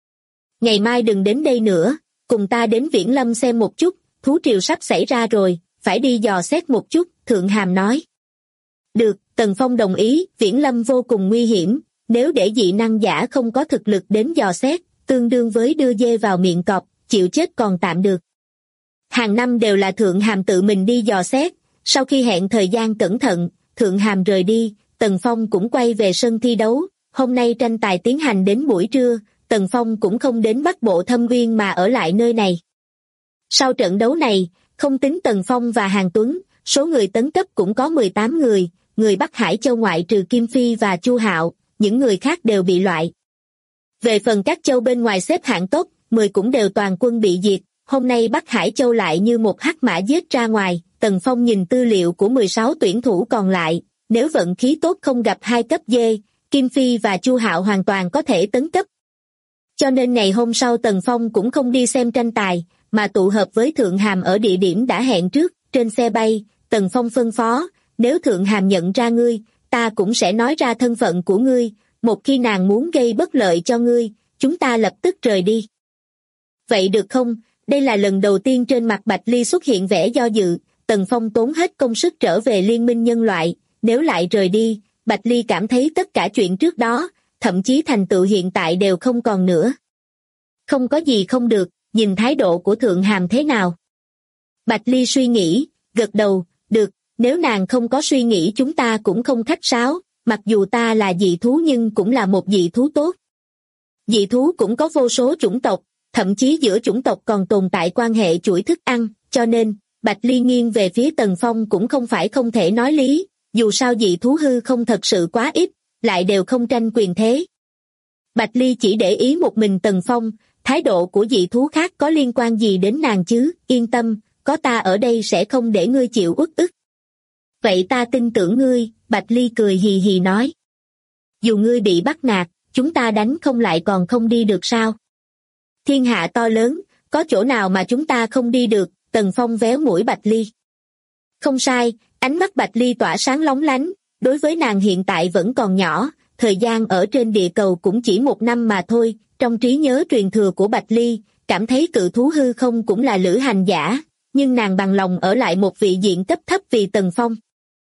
Ngày mai đừng đến đây nữa, cùng ta đến Viễn Lâm xem một chút, thú triều sắp xảy ra rồi, phải đi dò xét một chút, Thượng Hàm nói. Được, Tần Phong đồng ý, Viễn Lâm vô cùng nguy hiểm, nếu để dị năng giả không có thực lực đến dò xét, tương đương với đưa dê vào miệng cọp, chịu chết còn tạm được. Hàng năm đều là Thượng Hàm tự mình đi dò xét, sau khi hẹn thời gian cẩn thận, Thượng Hàm rời đi, Tần Phong cũng quay về sân thi đấu, hôm nay tranh tài tiến hành đến buổi trưa, Tần Phong cũng không đến Bắc Bộ Thâm Uyên mà ở lại nơi này. Sau trận đấu này, không tính Tần Phong và Hàn Tuấn, số người tấn cấp cũng có 18 người, người Bắc Hải Châu ngoại trừ Kim Phi và Chu Hạo, những người khác đều bị loại. Về phần các châu bên ngoài xếp hạng tốt, 10 cũng đều toàn quân bị diệt, hôm nay Bắc Hải Châu lại như một hắc mã giết ra ngoài, Tần Phong nhìn tư liệu của 16 tuyển thủ còn lại, nếu vận khí tốt không gặp 2 cấp D, Kim Phi và Chu Hạo hoàn toàn có thể tấn cấp. Cho nên ngày hôm sau Tần Phong cũng không đi xem tranh tài, mà tụ hợp với Thượng Hàm ở địa điểm đã hẹn trước, trên xe bay, Tần Phong phân phó, nếu Thượng Hàm nhận ra ngươi, ta cũng sẽ nói ra thân phận của ngươi, một khi nàng muốn gây bất lợi cho ngươi, chúng ta lập tức rời đi. Vậy được không? Đây là lần đầu tiên trên mặt Bạch Ly xuất hiện vẻ do dự, Tần Phong tốn hết công sức trở về Liên minh nhân loại, nếu lại rời đi, Bạch Ly cảm thấy tất cả chuyện trước đó, thậm chí thành tựu hiện tại đều không còn nữa. Không có gì không được, nhìn thái độ của Thượng Hàm thế nào? Bạch Ly suy nghĩ, gật đầu, được, nếu nàng không có suy nghĩ chúng ta cũng không khách sáo, mặc dù ta là dị thú nhưng cũng là một dị thú tốt. Dị thú cũng có vô số chủng tộc, thậm chí giữa chủng tộc còn tồn tại quan hệ chuỗi thức ăn, cho nên, Bạch Ly nghiêng về phía Tần Phong cũng không phải không thể nói lý, dù sao dị thú hư không thật sự quá ít, lại đều không tranh quyền thế. Bạch Ly chỉ để ý một mình Tần Phong, thái độ của dị thú khác có liên quan gì đến nàng chứ, yên tâm, có ta ở đây sẽ không để ngươi chịu uất ức. Vậy ta tin tưởng ngươi, Bạch Ly cười hì hì nói. Dù ngươi bị bắt nạt, chúng ta đánh không lại còn không đi được sao? Thiên hạ to lớn, có chỗ nào mà chúng ta không đi được, Tần Phong véo mũi Bạch Ly. Không sai, ánh mắt Bạch Ly tỏa sáng lóng lánh, đối với nàng hiện tại vẫn còn nhỏ, thời gian ở trên địa cầu cũng chỉ 1 năm mà thôi, trong trí nhớ truyền thừa của Bạch Ly, cảm thấy cự thú hư không cũng là lữ hành giả, nhưng nàng bằng lòng ở lại một vị diện cấp thấp vì Tần Phong.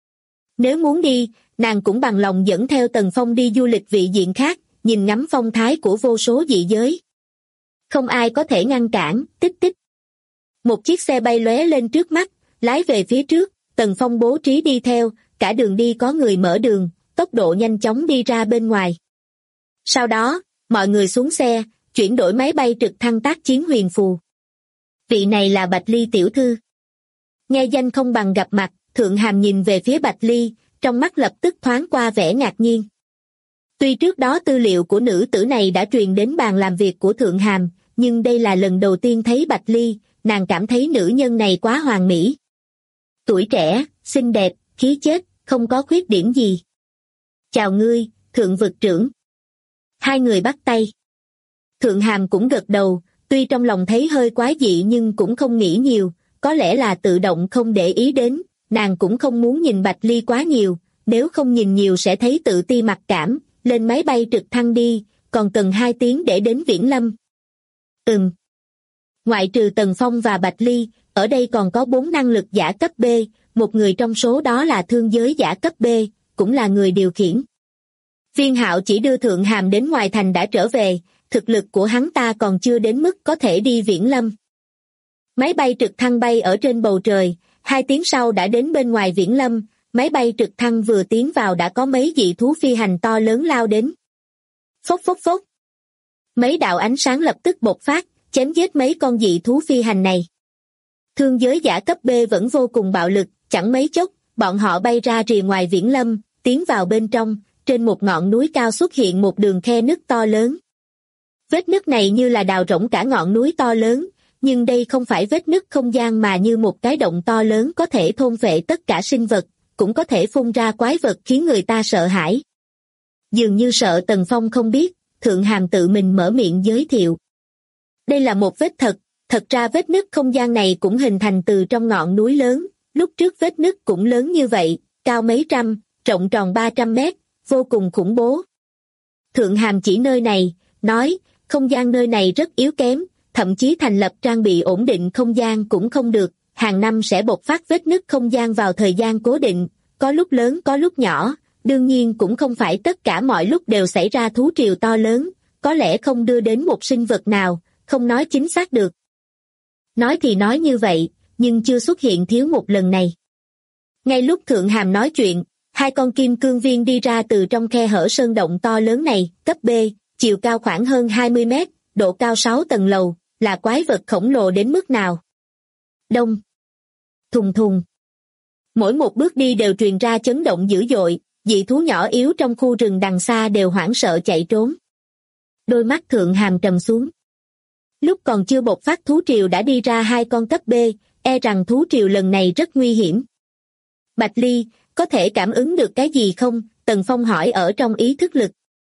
Nếu muốn đi, nàng cũng bằng lòng dẫn theo Tần Phong đi du lịch vị diện khác, nhìn ngắm phong thái của vô số dị giới. Không ai có thể ngăn cản, tích tích. Một chiếc xe bay lóe lên trước mắt, lái về phía trước, Tần Phong bố trí đi theo, cả đường đi có người mở đường, tốc độ nhanh chóng đi ra bên ngoài. Sau đó, mọi người xuống xe, chuyển đổi máy bay trực thăng tác chiến huyền phù. Vị này là Bạch Ly tiểu thư. Nghe danh không bằng gặp mặt, Thượng Hàm nhìn về phía Bạch Ly, trong mắt lập tức thoáng qua vẻ ngạc nhiên. Tuy trước đó tư liệu của nữ tử này đã truyền đến bàn làm việc của Thượng Hàm, nhưng đây là lần đầu tiên thấy Bạch Ly, nàng cảm thấy nữ nhân này quá hoàn mỹ. Tuổi trẻ, xinh đẹp, khí chất, không có khuyết điểm gì. Chào ngươi, Thượng vực trưởng. Hai người bắt tay. Thượng Hàm cũng gật đầu, tuy trong lòng thấy hơi quái dị nhưng cũng không nghĩ nhiều, có lẽ là tự động không để ý đến, nàng cũng không muốn nhìn Bạch Ly quá nhiều, nếu không nhìn nhiều sẽ thấy tự ti mặc cảm, lên máy bay trực thăng đi, còn cần 2 tiếng để đến Viễn Lâm. Ngoại trừ Tần Phong và Bạch Ly, ở đây còn có 4 năng lực giả cấp B, một người trong số đó là thương giới giả cấp B, cũng là người điều khiển. Viên Hạo chỉ đưa Thượng Hàm đến ngoài thành đã trở về, thực lực của hắn ta còn chưa đến mức có thể đi Viễn Lâm. Máy bay trực thăng bay ở trên bầu trời, 2 tiếng sau đã đến bên ngoài Viễn Lâm, máy bay trực thăng vừa tiến vào đã có mấy dị thú phi hành to lớn lao đến. Phốc phốc phốc. Mấy đạo ánh sáng lập tức bộc phát, chém giết mấy con dị thú phi hành này. Thương giới giả cấp B vẫn vô cùng bạo lực, chẳng mấy chốc, bọn họ bay ra rìa ngoài Viễn Lâm, tiến vào bên trong, trên một ngọn núi cao xuất hiện một đường khe nứt to lớn. Vết nứt này như là đào rỗng cả ngọn núi to lớn, nhưng đây không phải vết nứt không gian mà như một cái động to lớn có thể thôn phệ tất cả sinh vật, cũng có thể phun ra quái vật khiến người ta sợ hãi. Dường như sợ Tần Phong không biết, Thượng Hàm tự mình mở miệng giới thiệu. Đây là một vết thật ra vết nứt không gian này cũng hình thành từ trong ngọn núi lớn, lúc trước vết nứt cũng lớn như vậy, cao mấy trăm, rộng tròn 300 mét, vô cùng khủng bố. Thượng Hàm chỉ nơi này, nói, không gian nơi này rất yếu kém, thậm chí thành lập trang bị ổn định không gian cũng không được, hàng năm sẽ bộc phát vết nứt không gian vào thời gian cố định, có lúc lớn có lúc nhỏ, đương nhiên cũng không phải tất cả mọi lúc đều xảy ra thú triều to lớn, có lẽ không đưa đến một sinh vật nào, không nói chính xác được. Nói thì nói như vậy, nhưng chưa xuất hiện thiếu một lần này. Ngay lúc Thượng Hàm nói chuyện, 2 con kim cương viên đi ra từ trong khe hở sơn động to lớn này, cấp B, chiều cao khoảng hơn 20 mét, độ cao 6 tầng lầu, là quái vật khổng lồ đến mức nào. Đông. Thùng thùng. Mỗi một bước đi đều truyền ra chấn động dữ dội, dị thú nhỏ yếu trong khu rừng đằng xa đều hoảng sợ chạy trốn. Đôi mắt Thượng Hàm trầm xuống. Lúc còn chưa bộc phát thú triều đã đi ra 2 con cấp B, e rằng thú triều lần này rất nguy hiểm. Bạch Ly, có thể cảm ứng được cái gì không? Tần Phong hỏi ở trong ý thức lực.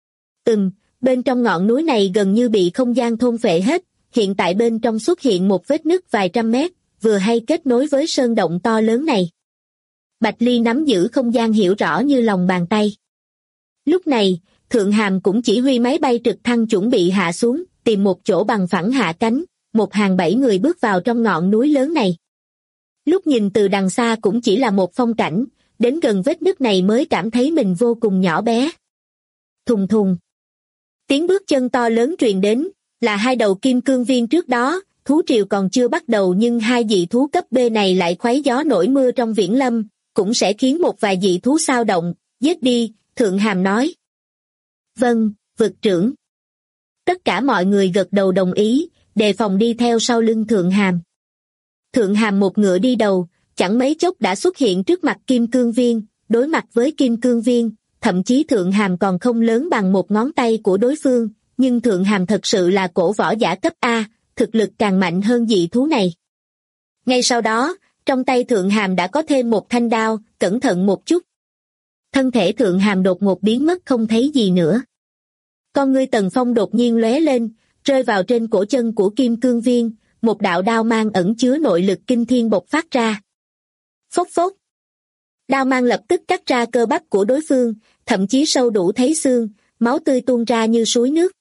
Bên trong ngọn núi này gần như bị không gian thôn phệ hết, hiện tại bên trong xuất hiện một vết nứt vài trăm mét, vừa hay kết nối với sơn động to lớn này. Bạch Ly nắm giữ không gian hiểu rõ như lòng bàn tay. Lúc này, Thượng Hàm cũng chỉ huy máy bay trực thăng chuẩn bị hạ xuống, tìm một chỗ bằng phẳng hạ cánh, một hàng 7 người bước vào trong ngọn núi lớn này. Lúc nhìn từ đằng xa cũng chỉ là một phong cảnh, đến gần vết nứt này mới cảm thấy mình vô cùng nhỏ bé. Thùng thùng. Tiếng bước chân to lớn truyền đến, là 2 đầu kim cương viên trước đó, thú triều còn chưa bắt đầu nhưng 2 dị thú cấp B này lại khuấy gió nổi mưa trong Viễn Lâm, cũng sẽ khiến một vài dị thú xao động, giết đi, Thượng Hàm nói. Vâng, vực trưởng. Tất cả mọi người gật đầu đồng ý, đề phòng đi theo sau lưng Thượng Hàm. Thượng Hàm một ngựa đi đầu, chẳng mấy chốc đã xuất hiện trước mặt kim cương viên, đối mặt với kim cương viên, thậm chí Thượng Hàm còn không lớn bằng một ngón tay của đối phương, nhưng Thượng Hàm thật sự là cổ võ giả cấp A, thực lực càng mạnh hơn dị thú này. Ngay sau đó, trong tay Thượng Hàm đã có thêm một thanh đao, cẩn thận một chút. Thân thể Thượng Hàm đột ngột biến mất không thấy gì nữa. Con ngươi Tần Phong đột nhiên lóe lên, rơi vào trên cổ chân của kim cương viên, một đạo đao mang ẩn chứa nội lực kinh thiên bộc phát ra. Phốc phốc. Đao mang lập tức cắt ra cơ bắp của đối phương, thậm chí sâu đủ thấy xương, máu tươi tuôn ra như suối nước.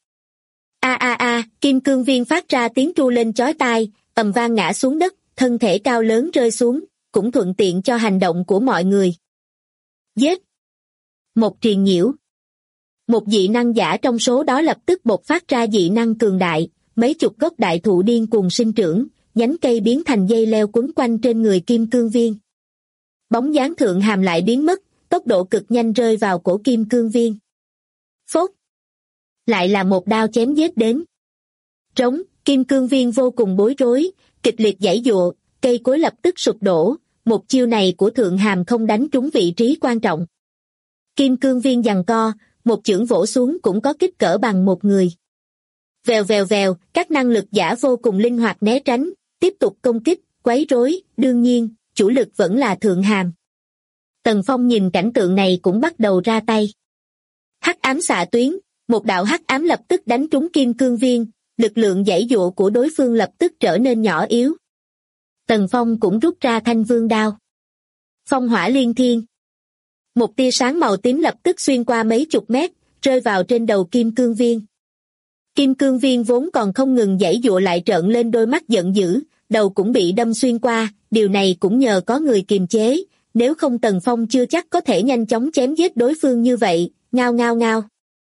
Kim cương viên phát ra tiếng tru lên chói tai, ầm vang ngã xuống đất, thân thể cao lớn rơi xuống, cũng thuận tiện cho hành động của mọi người. Giết! Một triền nhiễu. Một dị năng giả trong số đó lập tức bộc phát ra dị năng cường đại, mấy chục gốc đại thụ điên cuồng sinh trưởng, nhánh cây biến thành dây leo quấn quanh trên người kim cương viên. Bóng dáng Thượng Hàm lại biến mất, tốc độ cực nhanh rơi vào cổ kim cương viên. Phốt! Lại là một đao chém giết đến. Trống, kim cương viên vô cùng bối rối, kịch liệt giãy giụa, cây cối lập tức sụp đổ, một chiêu này của Thượng Hàm không đánh trúng vị trí quan trọng. Kim cương viên giằng co, một chưởng vỗ xuống cũng có kích cỡ bằng một người. Vèo vèo vèo, các năng lực giả vô cùng linh hoạt né tránh, tiếp tục công kích, quấy rối, đương nhiên, chủ lực vẫn là Thượng Hàm. Tần Phong nhìn cảnh tượng này cũng bắt đầu ra tay. Hắc ám xạ tuyến, một đạo hắc ám lập tức đánh trúng kim cương viên, lực lượng giãy giụa của đối phương lập tức trở nên nhỏ yếu. Tần Phong cũng rút ra thanh vương đao. Phong hỏa liên thiên. Một tia sáng màu tím lập tức xuyên qua mấy chục mét, rơi vào trên đầu Kim Cương Viên. Kim Cương Viên vốn còn không ngừng giãy giụa lại trợn lên đôi mắt giận dữ, đầu cũng bị đâm xuyên qua, điều này cũng nhờ có người kiềm chế, nếu không Tần Phong chưa chắc có thể nhanh chóng chém giết đối phương như vậy, ngao ngao ngao.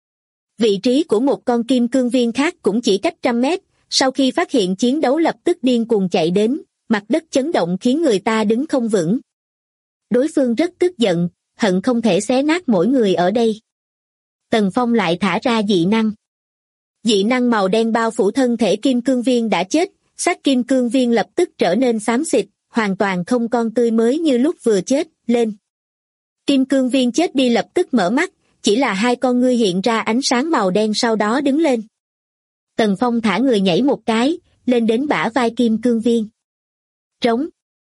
Vị trí của một con Kim Cương Viên khác cũng chỉ cách 100 mét, sau khi phát hiện chiến đấu lập tức điên cuồng chạy đến, mặt đất chấn động khiến người ta đứng không vững. Đối phương rất tức giận, hận không thể xé nát mỗi người ở đây. Tần Phong lại thả ra dị năng. Dị năng màu đen bao phủ thân thể Kim Cương Viên đã chết, xác Kim Cương Viên lập tức trở nên xám xịt, hoàn toàn không còn tươi mới như lúc vừa chết, lên. Kim Cương Viên chết đi lập tức mở mắt, chỉ là hai con ngươi hiện ra ánh sáng màu đen sau đó đứng lên. Tần Phong thả người nhảy một cái, lên đến bả vai Kim Cương Viên. Trống.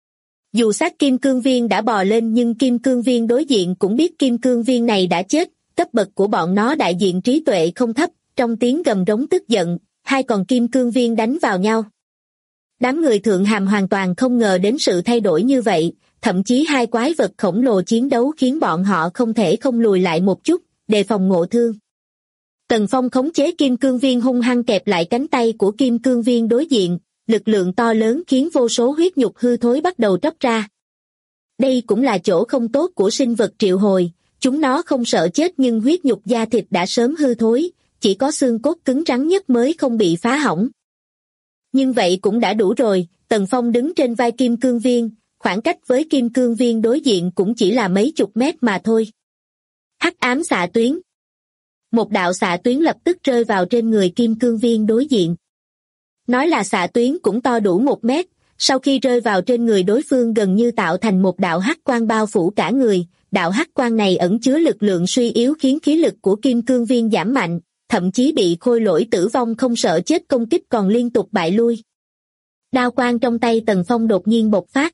Dù xác Kim Cương Viên đã bò lên nhưng Kim Cương Viên đối diện cũng biết Kim Cương Viên này đã chết, cấp bậc của bọn nó đại diện trí tuệ không thấp, trong tiếng gầm rống tức giận, hai con Kim Cương Viên đánh vào nhau. Đám người Thượng Hàm hoàn toàn không ngờ đến sự thay đổi như vậy, thậm chí hai quái vật khổng lồ chiến đấu khiến bọn họ không thể không lùi lại một chút, đề phòng ngộ thương. Tần Phong khống chế Kim Cương Viên hung hăng kẹp lại cánh tay của Kim Cương Viên đối diện, lực lượng to lớn khiến vô số huyết nhục hư thối bắt đầu tróc ra. Đây cũng là chỗ không tốt của sinh vật triệu hồi, chúng nó không sợ chết nhưng huyết nhục da thịt đã sớm hư thối, chỉ có xương cốt cứng rắn nhất mới không bị phá hỏng. Nhưng vậy cũng đã đủ rồi, Tần Phong đứng trên vai Kim Cương Viên, khoảng cách với Kim Cương Viên đối diện cũng chỉ là mấy chục mét mà thôi. Hắc ám xạ tuyến. Một đạo xạ tuyến lập tức rơi vào trên người Kim Cương Viên đối diện. Nói là xạ tuyến cũng to đủ 1 mét, sau khi rơi vào trên người đối phương gần như tạo thành một đạo hắc quang bao phủ cả người, đạo hắc quang này ẩn chứa lực lượng suy yếu khiến khí lực của Kim Cương Viên giảm mạnh, thậm chí bị khôi lỗi tử vong không sợ chết công kích còn liên tục bại lui. Đao quang trong tay Tần Phong đột nhiên bộc phát.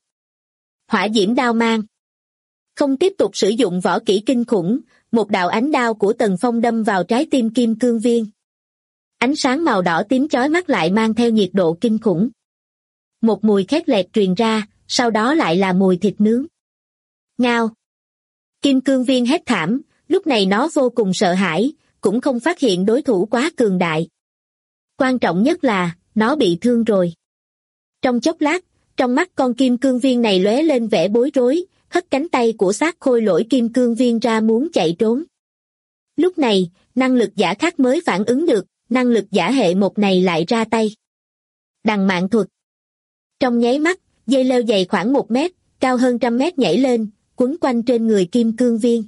Hỏa diễm đao mang. Không tiếp tục sử dụng võ kỹ kinh khủng, một đạo ánh đao của Tần Phong đâm vào trái tim Kim Cương Viên. Ánh sáng màu đỏ tím chói mắt lại mang theo nhiệt độ kinh khủng. Một mùi khét lẹt truyền ra, sau đó lại là mùi thịt nướng. Ngao. Kim Cương Viên hét thảm, lúc này nó vô cùng sợ hãi, cũng không phát hiện đối thủ quá cường đại. Quan trọng nhất là, nó bị thương rồi. Trong chốc lát, trong mắt con Kim Cương Viên này lóe lên vẻ bối rối, hất cánh tay của xác khôi lỗi Kim Cương Viên ra muốn chạy trốn. Lúc này, năng lực giả khác mới phản ứng được, năng lực giả hệ một này lại ra tay. Đằng mạn thuật. Trong nháy mắt, dây leo dày khoảng 1 mét, cao hơn 100 mét nhảy lên, quấn quanh trên người Kim Cương Viên.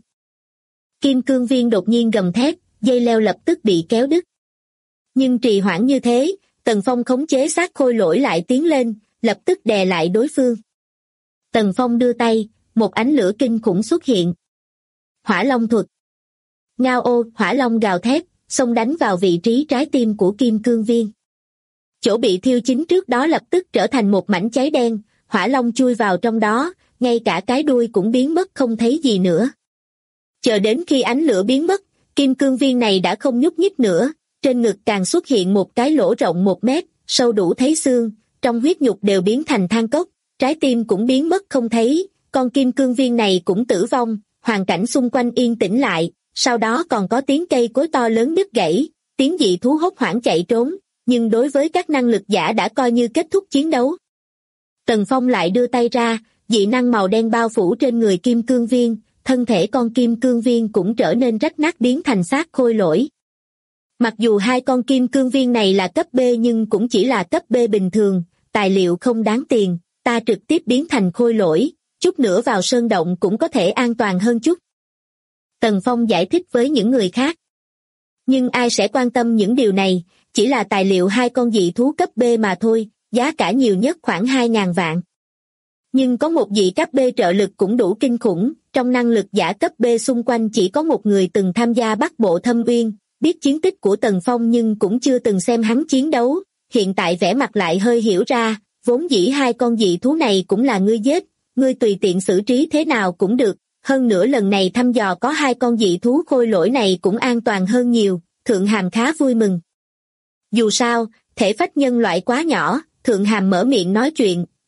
Kim Cương Viên đột nhiên gầm thét, dây leo lập tức bị kéo đứt. Nhưng trì hoãn như thế, Tần Phong khống chế xác khôi lỗi lại tiến lên, lập tức đè lại đối phương. Tần Phong đưa tay, một ánh lửa kinh khủng xuất hiện. Hỏa Long thuật. Ngao ô, hỏa long gào thét, xông đánh vào vị trí trái tim của Kim Cương Viên. Chỗ bị thiêu chín trước đó lập tức trở thành một mảnh cháy đen, hỏa long chui vào trong đó, ngay cả cái đuôi cũng biến mất không thấy gì nữa. Chờ đến khi ánh lửa biến mất, Kim Cương Viên này đã không nhúc nhích nữa, trên ngực càng xuất hiện một cái lỗ rộng 1 mét, sâu đủ thấy xương, trong huyết nhục đều biến thành than cốc, trái tim cũng biến mất không thấy, con Kim Cương Viên này cũng tử vong, hoàn cảnh xung quanh yên tĩnh lại, sau đó còn có tiếng cây cối to lớn đứt gãy, tiếng dị thú hốt hoảng chạy trốn, nhưng đối với các năng lực giả đã coi như kết thúc chiến đấu. Tần Phong lại đưa tay ra, dị năng màu đen bao phủ trên người Kim Cương Viên, thân thể con Kim Cương Viên cũng trở nên rách nát biến thành xác khôi lỗi. Mặc dù hai con Kim Cương Viên này là cấp B nhưng cũng chỉ là cấp B bình thường, tài liệu không đáng tiền, ta trực tiếp biến thành khôi lỗi, chút nữa vào sơn động cũng có thể an toàn hơn chút. Tần Phong giải thích với những người khác. Nhưng ai sẽ quan tâm những điều này, chỉ là tài liệu hai con dị thú cấp B mà thôi, giá cả nhiều nhất khoảng 2.000 vạn. Nhưng có một dị cấp B trợ lực cũng đủ kinh khủng, trong năng lực giả cấp B xung quanh chỉ có một người từng tham gia Bắc Bộ Thâm Uyên, biết chiến tích của Tần Phong nhưng cũng chưa từng xem hắn chiến đấu, hiện tại vẻ mặt lại hơi hiểu ra, vốn dĩ hai con dị thú này cũng là ngươi giết, ngươi tùy tiện xử trí thế nào cũng được, hơn nữa lần này thăm dò có hai con dị thú khôi lỗi này cũng an toàn hơn nhiều, Thượng Hàm khá vui mừng. Dù sao, thể phách nhân loại quá nhỏ, Thượng Hàm mở miệng nói chuyện,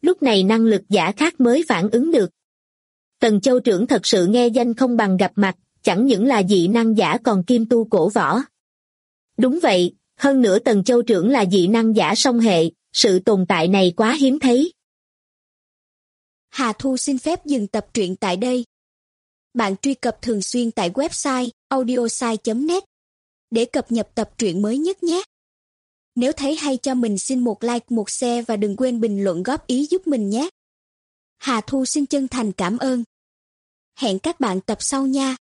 Lúc này năng lực giả khác mới phản ứng được. Tần Châu trưởng thật sự nghe danh không bằng gặp mặt, chẳng những là dị năng giả còn kim tu cổ võ. Đúng vậy, hơn nữa Tần Châu trưởng là dị năng giả song hệ, sự tồn tại này quá hiếm thấy. Hà Thu xin phép dừng tập truyện tại đây. Bạn truy cập thường xuyên tại website audiosai.net để cập nhật tập truyện mới nhất nhé. Nếu thấy hay cho mình xin một like, một share và đừng quên bình luận góp ý giúp mình nhé. Hà Thu xin chân thành cảm ơn. Hẹn các bạn tập sau nha.